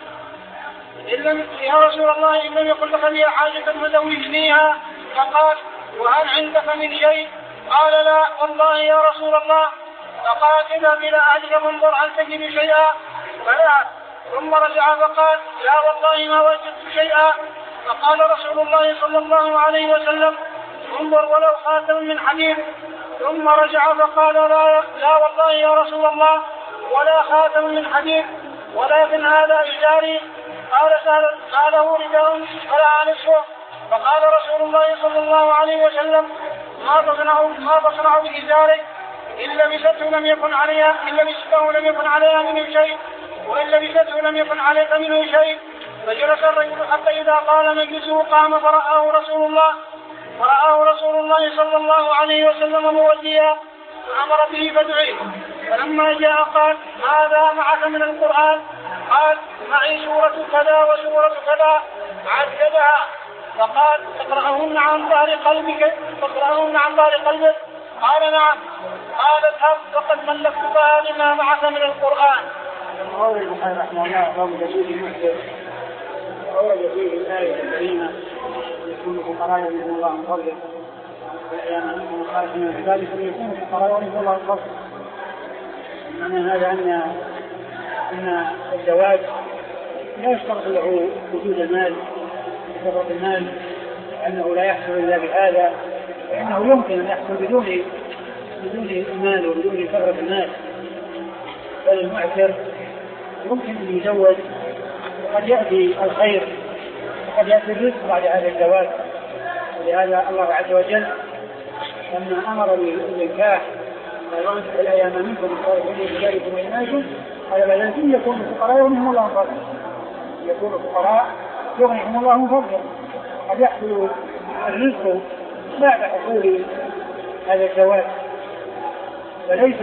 إن لم يا رسول الله إن لم يكن لك بها حاجة فزوجنيها. فقال وهل عندك من شيء؟ قال لا والله يا رسول الله. فقال اذهب إلى أهلك فانظر هل تجد شيئا؟ فذهب ثم رجع فقال لا والله ما وجدت شيئا. فقال رسول الله صلى الله عليه وسلم انظر ولو خاتم من حديد. ثم رجع فقال لا, لا والله يا رسول الله ولا خاتم من حديد ولكن هذا إزاري. قال سأله رداء فلا نصفه. فقال رسول الله صلى الله عليه وسلم ما تصنع ما تصنع بإزارك؟ إن لبسته لم يكن عليها إن لبسته لم يكن عليها منه شيء وإن لبسته لم يكن عليك منه شيء. فجلس الرجل حتى إذا قال مجلسه قام فرآه رسول الله فرآه رسول الله صلى الله عليه وسلم موديا فأمر به فدعيه. فلما جاء قال ماذا معك من القرآن؟ قال معي سورة كذا وسورة كذا عددها. فقال تقرأهن عن ظهر قلبك تقرأهن عن ظهر قلبك؟ قال نعم. قال اذهب فقد ملكتها بما معك من القرآن. قال البخاري رحمه الله باب تزويج المحسن، أورد فيه الآية الكريمة يكون فقراء يغنيهم الله من فضله، والأيام قال من ذلك يكون فقراء يغنيهم الله من فضله. معنى هذا أن أن الزواج لا يشترط له وجود المال، يشترط المال أنه لا يحصل إلا بهذا، فإنه يمكن أن يحصل بدون بدون المال وبدون كثرة المال، بل المعسر يمكن أن يزوج وقد يأتي الخير وقد يأتي الرزق بعد هذا الزواج. ولهذا الله عز وجل لما أمر بالنكاح قال وانكحوا الأيام منكم من ذلكم وإناكم قال بل أنتم يكونوا فقراء يغنيهم الله من فضله، يكونوا فقراء يغنيهم الله من فضله. قد يحصل الرزق بعد حصول هذا الزواج، فليس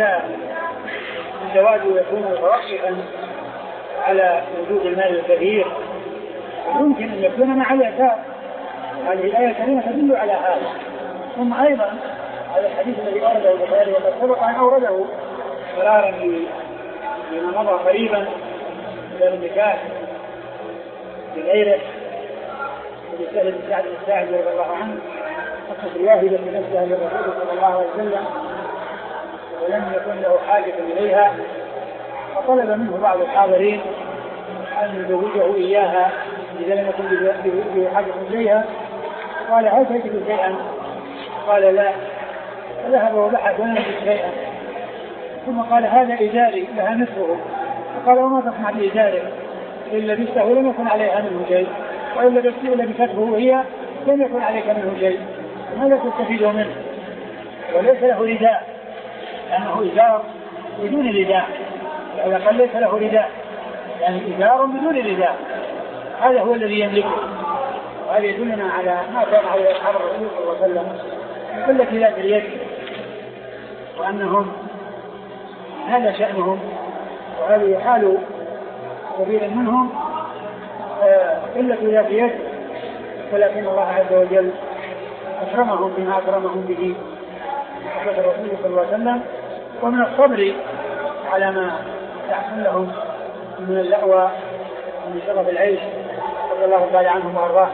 الزواج يكون متوقفا على وجود المال الكثير، يمكن أن يكون مع الإعتاق. هذه الآية الكريمة تدل على هذا. ثم أيضا هذا الحديث الذي أورده البخاري وقد سبق أن أورده قرارا فيما مضى قريبا إلى النكاح بغيره وبسهل بن سعد الساعدي رضي الله عنه أخذ الواهبة بنفسها للرسول صلى الله عليه وسلم ولم يكن له حاجة إليها، فطلب منه بعض الحاضرين أن يزوجه إياها إذا لم يكن له حاجة إليها. قال هل تجد شيئا؟ قال لا. فذهب وبحث ولم يجد شيئا، ثم قال هذا إزاري لها نصفه. فقال وما تصنع بإزارك؟ إن لبسته لم يكن عليها منه شيء، وإن لبسته هي لم يكن عليك منه شيء، ماذا تستفيد منه؟ وليس له رداء لأنه إزار بدون رداء، إذا قال ليس له رداء يعني إزار بدون رداء، هذا هو الذي يملكه. وهذا يدلنا على ما كان عليه أصحاب الرسول صلى الله عليه وسلم من قلة ذات اليد، وأنهم هذا شأنهم وهذه حال كثير منهم قلة ذات يد، ولكن الله عز وجل أكرمهم بما أكرمهم به صحبة الرسول صلى الله عليه وسلم، ومن الصبر على ما يحصل لهم من اللأوى ومن شرف العيش رضي الله تعالى عنهم وأرضاه.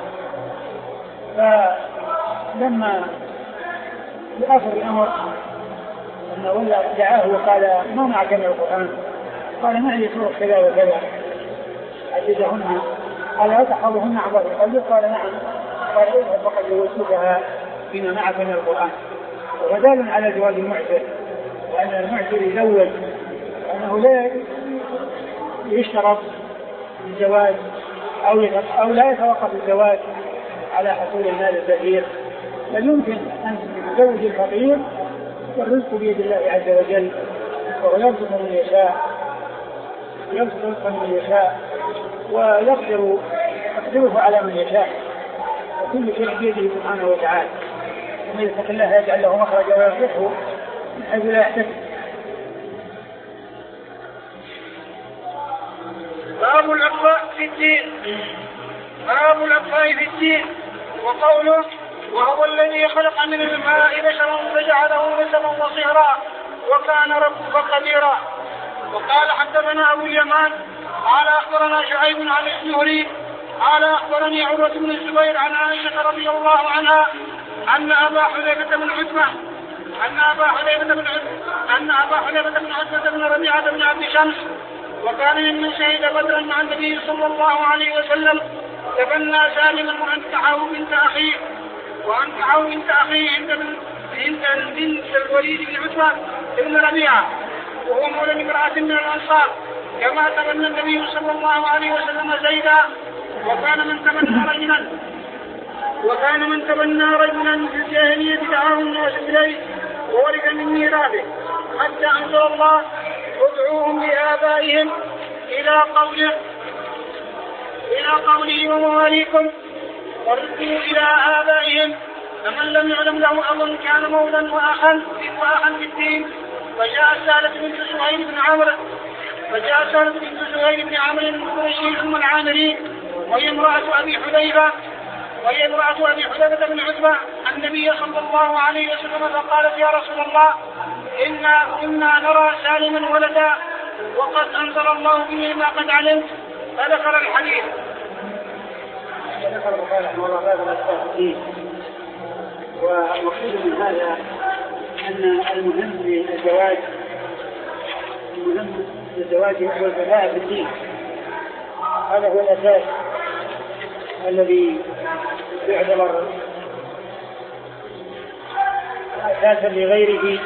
فلما في آخر الأمر لما ولى دعاه وقال ما معك من القرآن؟ قال معي سورة كذا وكذا عددهن. قال لا تحفظهن عن ظهر قلبك؟ قال نعم. قال اذهب فقد زوجتها فيما معك من القرآن. ودال على زواج المعسر، وأن المعسر يزوج، وأنه لا يشترط الزواج أو أو لا يتوقف الزواج على حصول المال الكثير، بل يمكن أن تزوج الفقير والرزق بيد الله عز وجل، وهو يرزق من يشاء يرزق رزقا من يشاء ويقدر يقدره على من يشاء، وكل شيء بيده سبحانه وتعالى. ومن يتق الله يجعل له مخرجا ويرزقه من حيث لا يحتسب. باب الأقفاء في الدين. باب الأقفاء في الدين وقوله وهو الذي خلق من الماء بشرا فجعله نسبا وصهرا وكان ربك قديرا. وقال حدثنا أبو اليمان قال أخبرنا شعيب عن الزهري قال أخبرني عروة بن الزبير عن عائشة رضي الله عنها أن أبا حذيفة بن عتبة أن أبا حذيفة بن عتبة أن أبا حذيفة بن عتبة بن ربيعة بن عبد شمس وكان ممن شهد بدرا مع النبي صلى الله عليه وسلم تبنى سالما وأنكحه بنت أخيه وأنكحه بنت أخيه عند بنت الوليد بن عتبة بن ربيعة وهو مولى امرأة من الأنصار كما تبنى النبي صلى الله عليه وسلم زيدا. وكان من تبنى رجلا وكان من تبنى رجلا في الجاهلية دعاه الناس إليه وورث من ميراثه حتى أنزل الله ادعوهم لآبائهم إلى قوله إلى قوله ومواليكم وردوا إلى آبائهم فمن لم يعلم له أب كان مولا وأخا وأخا في الدين. فجاء سالة بنت سهيل بن عمرو فجاء سالة بنت سهيل بن عمرو القرشي أم العامري وهي امرأة أبي حذيفة وهي امرأة أبي حذيفة بن عتبة النبي صلى الله عليه وسلم فقالت يا رسول الله إنا كنا نرى سالما ولدا وقد أنزل الله به ما قد علمت. فذكر الحديث. ذكر البخاري رحمه الله هذا التفصيل، والمقصود من هذا أن المهم للزواج المهم للزواج هو الكفاءة في الدين. هذا هو الأساس الذي يعتبر أساسا لغيره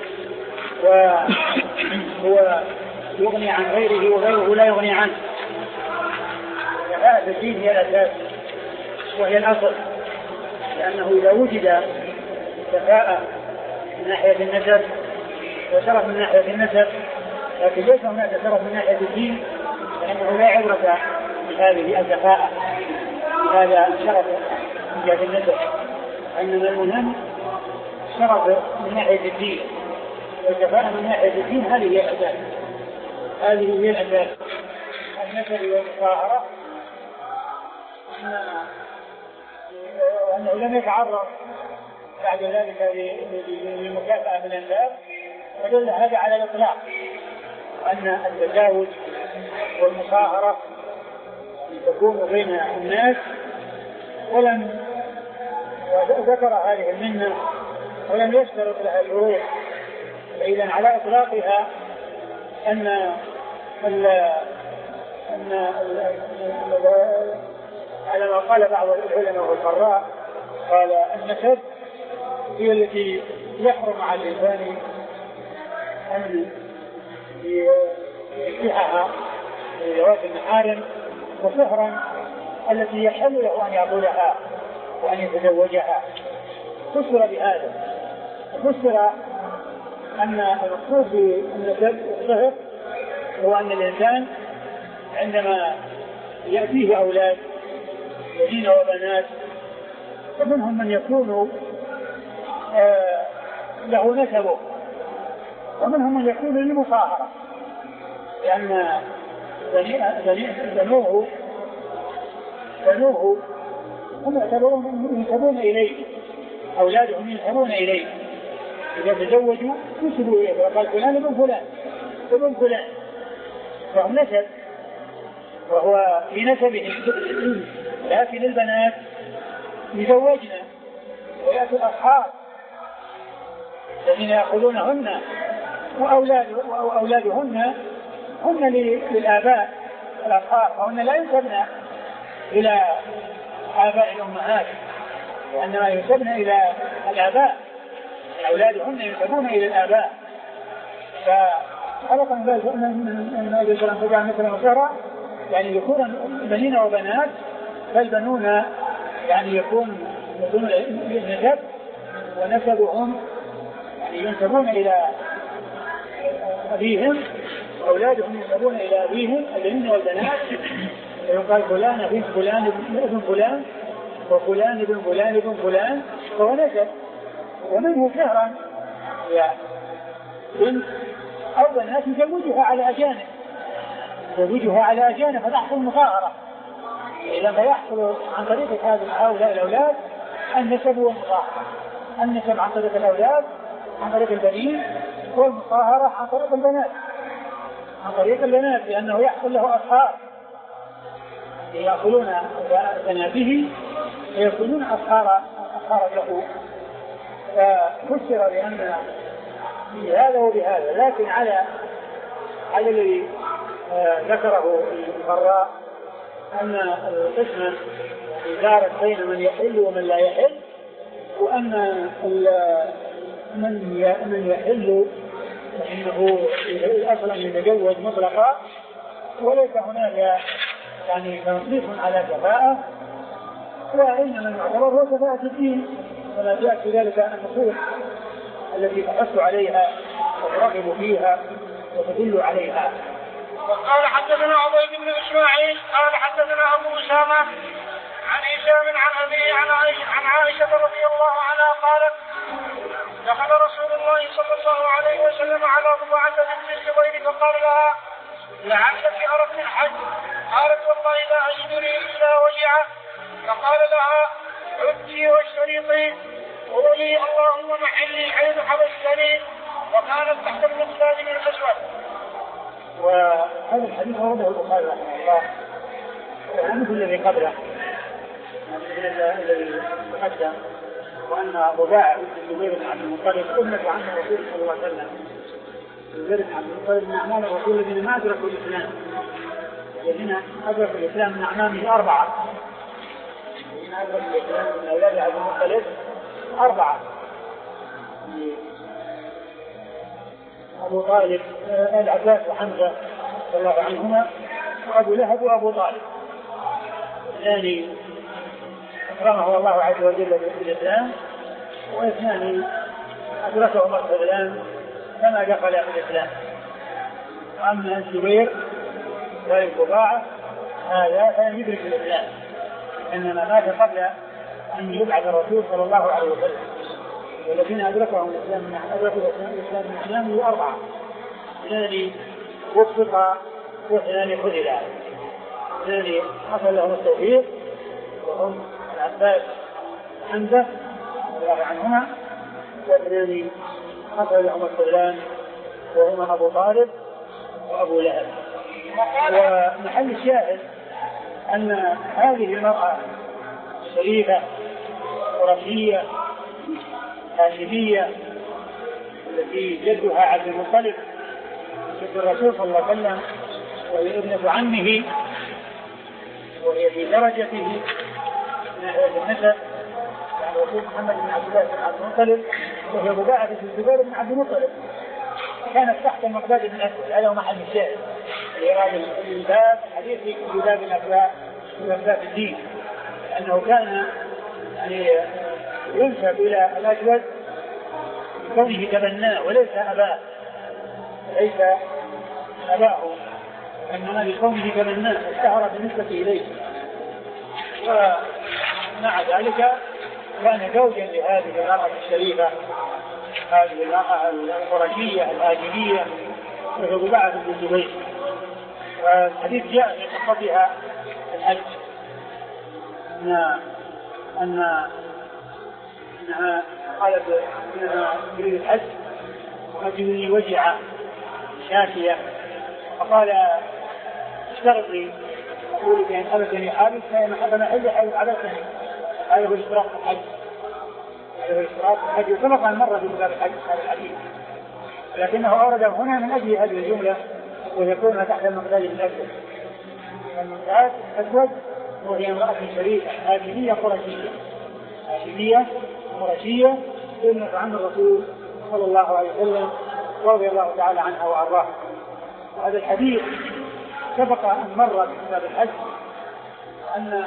وهو يغني عن غيره وغيره لا يغني عنه. كفاءة الدين هي الأساس وهي الأصل، لأنه إذا وجد كفاءة من ناحية النسب وشرف من ناحية النسب لكن ليس هناك شرف من ناحية الدين فإنه لا عبرة بهذه الكفاءة، هذا شرف من جهة النسب، إنما المهم شرف من ناحية الدين والكفاءة من ناحية الدين. هذه هي الأساس، هذه هي الأساس. النسب والمصاهرة أنه لم يتعرض بعد ذلك للمكافأة من الناس، فدل هذا على الإطلاق أن التزاوج والمصاهرة تكون بين الناس، ولم ذكر هذه المنة ولم يشترط لها الشروط. إذن على إطلاقها أن ال أن على ما قال بعض العلماء والقراء قال النسب هي التي يحرم على الإنسان أن يفتحها لذوات المحارم، وسهرا التي يحل له أن يعضلها وأن يتزوجها. فسر بهذا، فسر أن المقصود بالنسب والسهر هو أن الإنسان عندما يأتيه أولاد بنين وبنات فمنهم من يكون آه له نسبه ومنهم من يكون للمصاهرة، لأن بنوه بنوه هم ينسبون إليه، أولادهم ينسبون إليه، إذا تزوجوا ينسبوا إليه، وقال فلان ابن فلان ابن فلان فهم نسب وهو في نسبه. لكن البنات يزوجن ويأتوا الأصحاب الذين يأخذونهن وأولاد وأولادهن هن للآباء الأصحاب، فهن لا ينسبن إلى آباء الأمهات وإنما ينسبن إلى الآباء، أولادهن ينسبون إلى الآباء. فخلق من ذلك أن هذه الكلام تجعل مثل مصارع يعني يكون بنين وبنات، فالبنون يعني يكون يكون نسب ونسبهم يعني ينسبون إلى أبيهم، وأولادهم ينسبون إلى أبيهم البنين والبنات، ويقال فلان ابن فلان ابن فلان وفلان ابن فلان ابن فلان، فهو نسب. ومنه شهرا يعني بنت أو بنات يزوجها على أجانب يزوجها على أجانب فتحصل مصاهرة، إذا فيحصل عن طريق هؤلاء الأولاد النسب والمصاهرة، النسب عن طريق الأولاد عن طريق البنين، والمصاهرة عن طريق البنات عن طريق البنات لأنه يحصل له أصحاب يأكلون بناته ويكونون أصحارا أصحارا له. ففسر بأن بهذا وبهذا، لكن على على الذي ذكره القراء أن القسمة دارت بين من يحل ومن لا يحل، وأن من من يحل فإنه الأصل أن يتزوج مطلقا، وليس هناك يعني تنصيص على كفاءة، وإنما يعتبر هو كفاءة الدين، ولا جاء في ذلك النصوص التي تحث عليها وترغب فيها وتدل عليها. وقال حدثنا عبيد بن إسماعيل قال حدثنا أبو أسامة عن هشام عن أبيه عن عائشة, عن عائشة رضي الله عنها قالت دخل رسول الله صلى الله عليه وسلم على رباعة بنت الزبير فقال لها لعلك أردت الحج؟ قالت والله لا أجدني إلا وجعه. فقال لها عدي واشتريطي قولي اللهم محلي حيث حبستني، وكانت تحت المقداد من الأسود. وهذا الحديث ورده البخاري رحمه الله مثل الذي قبله الذي تقدم، وأن رباعة بنت الزبير بن عبد المطلب أمة عنه الرسول صلى الله عليه وسلم، الزبير بن عبد المطلب من أعمال الرسول الذين ما أدركوا الإسلام، الذين أدركوا الإسلام من أعمامه أربعة، الذين أدركوا الإسلام من أولاد عبد المطلب أربعة، أبو طالب العباس وحمزة رضي الله عنهما، وأبو لهب وأبو طالب الثاني أكرمه الله عز وجل بالإسلام، واثنان أدركهما الإسلام كما دخل في الإسلام. أما الزبير والقباعة هذا كان يدرك الإسلام، إنما مات قبل أن يبعث الرسول صلى الله عليه وسلم. والذين أدركهم الإسلام أدركوا الإسلام من الإسلام أربعة: اثنان وفق واثنان خذلا، اثنان حصل لهم التوفيق وهم العباس حمزة رضي الله عنهما، واثنان حصل لهم الخذلان وهما أبو طالب وأبو لهب. ومحل الشاهد أن هذه المرأة الشريفة قرشية هاشمية التي جدها عبد المطلب جد الرسول صلى الله عليه وسلم، وهي ابنة عمه، وهي في درجته من ناحية النسب يعني الرسول محمد بن عبد الله بن عبد المطلب، وهي مباعثة الزبير بن عبد المطلب، كانت تحت المقداد بن أسود. هذا هو محل الشاهد لإرادة الباب الحديث في باب الأخلاق وأسباب الدين، لأنه كان يعني ينسب إلى الأسود كونه تبناه وليس أباه، ليس أباه، إنما لكونه تبناه اشتهر بالنسبة إليه. ومع ذلك كان زوجا لهذه المرأة الشريفة، هذه المرأة القرشية الهاشمية وهي رباعة بن الزبير. والحديث جاء في قصتها الحج أن أن أنها قالت أنها تريد الحج وجهي وجعة شاكية، فقال اشترط لي أقول لك أن أبدني حابس فإن حبنا حج حابس عبثني. هذا هو اشتراط الحج، هذا هو اشتراط الحج، وسبق أن مر في كتاب الحج هذا الحديث، لكنه أورده هنا من أجل هذه الجملة ويكون تحت المقداد الأسود. المقداد الأسود وهي امرأة شريفة هاشمية قرشية، هاشمية قرشية ابنة عم الرسول صلى الله عليه وسلم رضي الله تعالى عنها وأرضاها. وهذا الحديث سبق أن مر في كتاب الحج أن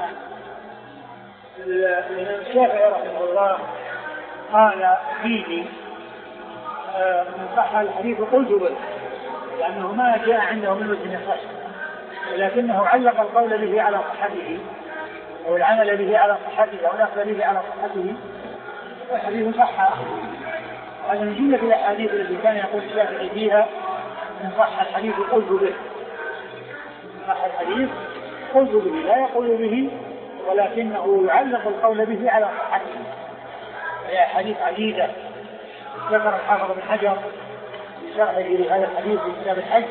الإمام الشافعي رحمه الله قال فيه من صح الحديث قلت به، لأنه ما جاء عنده من وجه الصحة، ولكنه علق القول به على صحته أو العمل به على صحته أو الأخذ به على صحته، والحديث صح. هذا من جملة الأحاديث التي كان يقول الشافعي فيها من صح الحديث قلت به، صح الحديث قلت به، لا يقول به ولكنه يعلق القول به على صحته. هي حديث عديدة ذكر الحافظ بن حجر في شرحه لهذا الحديث في كتاب الحج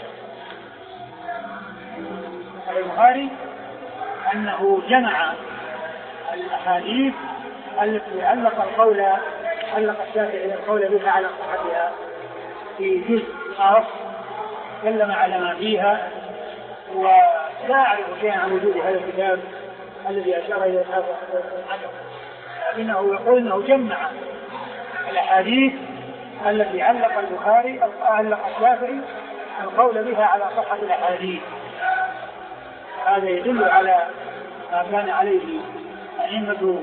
على البخاري أنه جمع الأحاديث التي علق القول علق الشافعي القول بها على صحتها في جزء خاص تكلم على ما فيها، ولا أعرف شيئا عن وجود هذا الكتاب الذي أشار إلى الحافظ بن حجر، لكنه يقول أنه جمع الأحاديث التي علق البخاري علق الشافعي القول بها على صحة الأحاديث. هذا يدل على ما كان عليه أئمة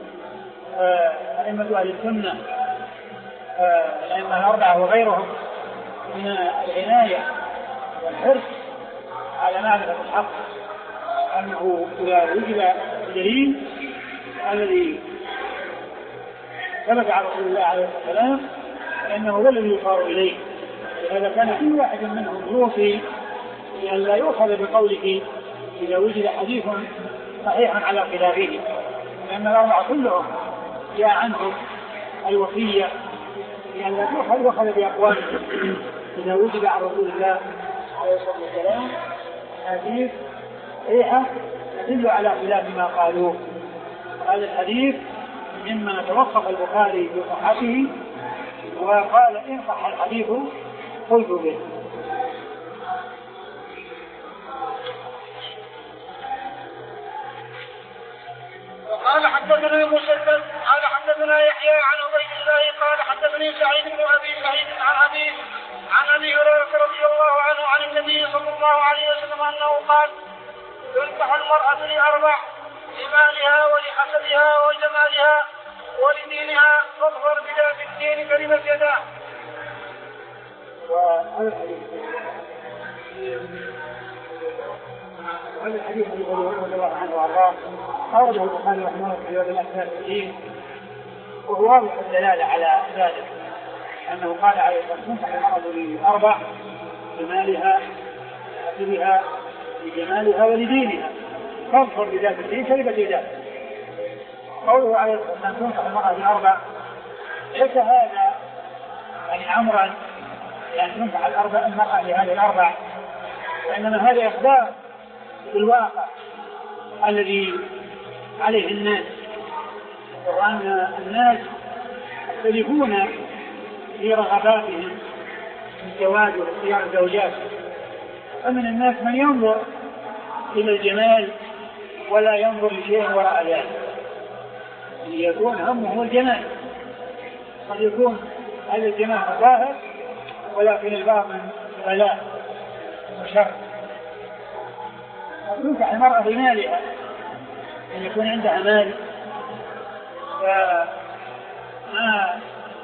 أئمة أهل السنة الأئمة الأربعة وغيرهم من العناية والحرص على معرفة الحق، أنه إذا وجد دليل الذي ثبت على رسول الله عليه السلام فإنه هو الذي يشار إليه. لهذا كان كل واحد منهم يوصي بأن لا يؤخذ بقوله إذا وجد حديث صحيح على خلافه، لأن الأربعة كلهم جاء عنهم الوصية بأن لا يؤخذ بأقواله إذا وجد عن رسول الله عليه الصلاة والسلام حديث صحيحة تدل على خلاف ما قالوه. هذا الحديث مما توفق البخاري في صحته، وقال إن صح الحديث قلت به. وقال حدثنا مسدد قال حدثنا يحيى عن عبيد الله قال حدثني سعيد بن ابي سعيد عن ابي عن ابي هريره رضي الله عنه عن النبي صلى الله عليه وسلم انه قال: تنكح المرأة لأربع: لمالها ولحسبها وجمالها ولدينها، فاظفر بذات الدين كلمة يداه. وهذا الحديث الذي رضي الله عنه وارضاه أورده البخاري رحمه الله في باب الأسماء والدين، وهو واضح الدلالة على ذلك، أنه قال عليه الصلاة والسلام: تنكح المرأة لأربع: لمالها ولحسبها لجمالها ولدينها، فاظفر بذات الدين كلمة يداه. قوله عليه الصلاة والسلام: تنكح المرأة لأربع، ليس هذا يعني أمرا يعني تنكح الأربع المرأة لهذه الأربع، وإنما هذا إخبار بالواقع الذي عليه الناس، وأن الناس يختلفون في رغباتهم في الزواج واختيار الزوجات. فمن الناس من ينظر إلى الجمال ولا ينظر لشيء وراء ذلك، يكون همه هو الجمال. قد يكون هذا الجمال ظاهر ولكن الباطن بلاء وشر. تنكح المرأة بمالها، أن يكون عندها مال، فما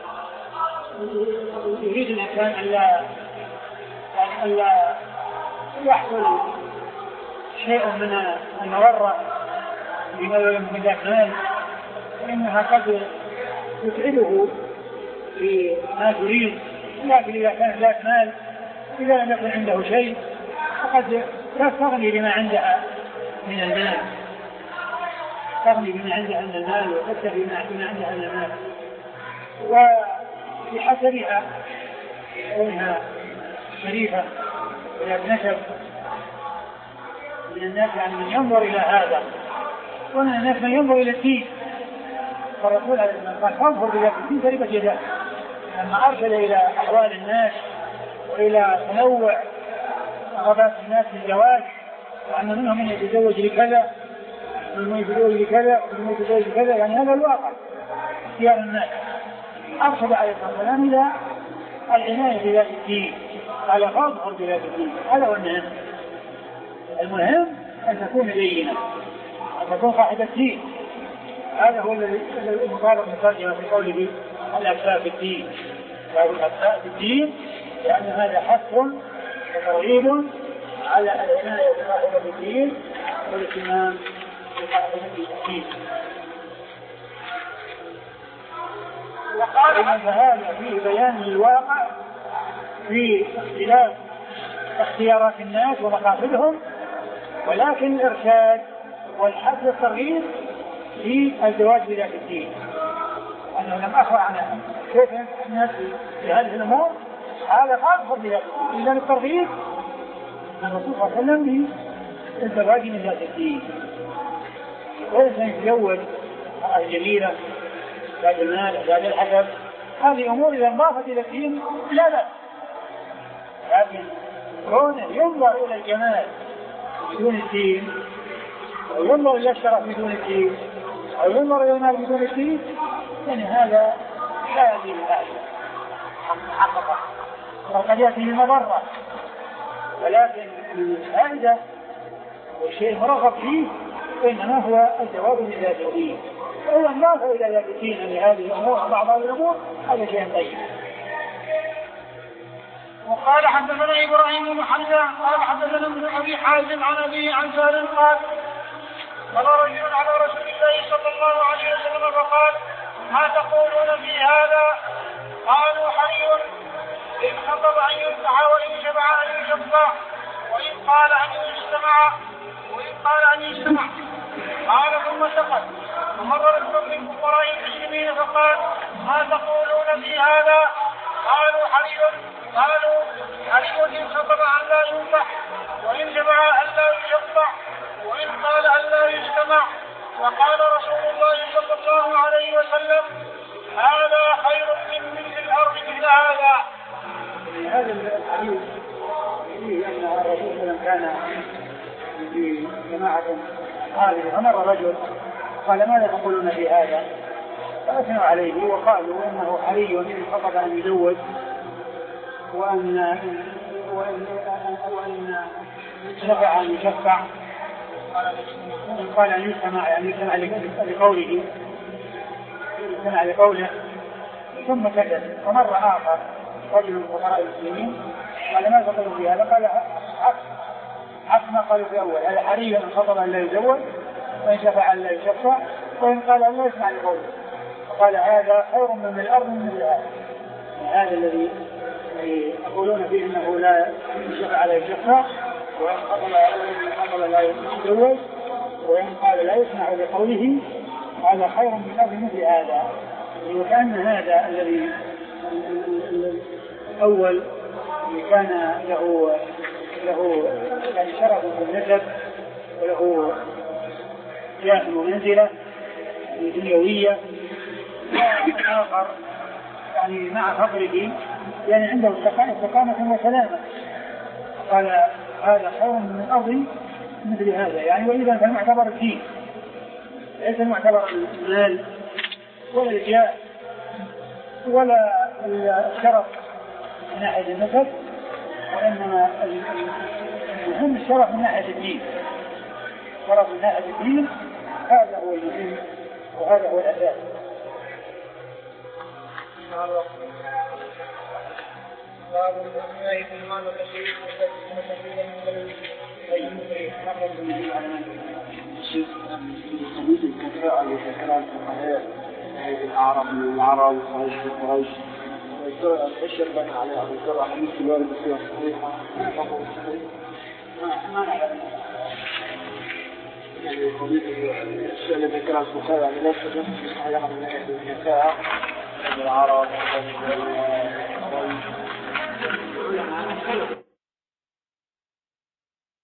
يريد الإنسان ألا ألا يحصل شيء من المضرة بما يمكن ذات مال، فإنها قد تتعبه في ما تريد. لكن إذا كان ذات مال، إذا لم يكن عنده شيء فقد تستغني بما عندها من المال، تغني بما عندها من المال وتكتفي بما عندها من المال. وبحسبها كونها شريفة ولا نسب، من الناس يعني من ينظر إلى هذا، ومن الناس من ينظر إلى الدين. فالرسول عليه الصلاة والسلام قال: فانظر بذات الدين كلمة يداه، لما أرسل إلى أحوال الناس وإلى تنوع رغبات الناس في الزواج، وأن منهم من يتزوج لكذا ومن يتزوج لكذا ومن يتزوج لكذا، يعني هذا الواقع اختيار الناس. أرشد عليه الصلاة والسلام إلى العناية بذات الدين، قال: فاظفر بذات الدين. هذا هو المهم. المهم أن تكون لينة، أن تكون صاحبة الدين. هذا هو الذي قال ابن ترجمة في قوله: الأكفاء في الدين. قالوا الأكفاء في الدين لأن هذا حث وترغيب على العناية بصاحبة الدين والاهتمام بصاحبة الدين. وقال إن هذا فيه بيان للواقع في اختلاف اختيارات الناس ومقاصدهم، ولكن الإرشاد والحث والترغيب في الزواج بذات الدين. أنه لم أخبر عن كيف الناس في هذه الأمور، هذا فاظفر بذات الدين. إذن الترغيب الرسول صلى الله عليه وسلم بالزواج من ذات الدين. والإنسان يتزوج امرأة جميلة ذات المال ذات الحسب، هذه أمور إذا انضافت إلى الدين لا لا، لكن كونه ينظر إلى الجمال بدون الدين، أو ينظر إلى الشرف بدون الدين، أو ينظر إلى المال بدون الدين، يعني هذا لا يدين هذا حقا، وقد يأتي بمضرة. ولكن الفائدة والشيء المرغب فيه إنما هو الجواب لذات الدين. وإذا انضاف إلى ذات الدين أن هذه الأمور بعض هذه الأمور هذا شيء طيب. وقال: حدثنا إبراهيم بن حمزة قال حدثنا ابن أبي حازم عن أبيه عن سالم قال: قال رجل على رسول الله صلى الله عليه وسلم فقال: ما تقولون في هذا؟ قالوا: حي إن خطب أن ينفع وإن شبع أن يشفع وإن قال أن يجتمع وإن قال أن يجتمع. قال: ثم سقط. ومر رجل من فقراء المسلمين فقال: ما تقولون في هذا؟ قالوا: حي. قالوا: حي إن خطب أن لا ينفع وإن جمع أن لا يشفع وإن قال أن لا يجتمع. وقال رسول الله صلى الله عليه وسلم: هذا خير من ملء الأرض مثل هذا. هذا الحديث فيه أن الرسول صلى الله عليه وسلم كان في جماعة قال: فمر رجل قال: ماذا تقولون في هذا؟ فأثنوا عليه وقالوا إنه حري إن خطب أن يزوج وأن وأن وأن شفع أن يشفع وإن قال أن يسمع يعني يسمع لقوله يسمع لقوله ثم كذب. ومر آخر رجل من فقراء المسلمين قال ما تقولوا في هذا؟ قال عكس عكس ما قالوا في أول. هذا حري أن خطب أن لا يزوج وإن شفع أن لا يشفع وإن قال أن لا يسمع لقوله. فقال هذا خير من الأرض من هذا. هذا الذي يقولون فيه إنه لا يشفع لا يشفع وإن خطب لا يزوج وإن قال لا يسمع لقوله هذا خير من الأرض مثل هذا. وكأن هذا الذي الأول كان له له يعني شرف بالنسب وله جاه ومنزلة دنيوية، والآخر يعني مع فقره يعني عنده استقامة وسلامة. قال هذا خير من الأرض مثل هذا. يعني وإذا كان معتبر الدين ليس معتبر المال ولا الجاه ولا الشرف من ناحية النسب، وإنما المهم الشرف من ناحية الدين. الشرف من ناحية الدين هذا هو المهم وهذا هو الأساس. باب الأسماء في المال والتشريف والتشريف من الشيخ حديث الكفاءة اللي ذكرها الفقهاء العرب من العرب وقريش من قريش الأشياء اللي بنى عليها أبو الزرع حديث الوارد فيها صحيحة ما نعلم يعني قضية الأشياء اللي ذكرها الفقهاء يعني لا تجد في صحيحة من ناحية الكفاءة من العرب وقريش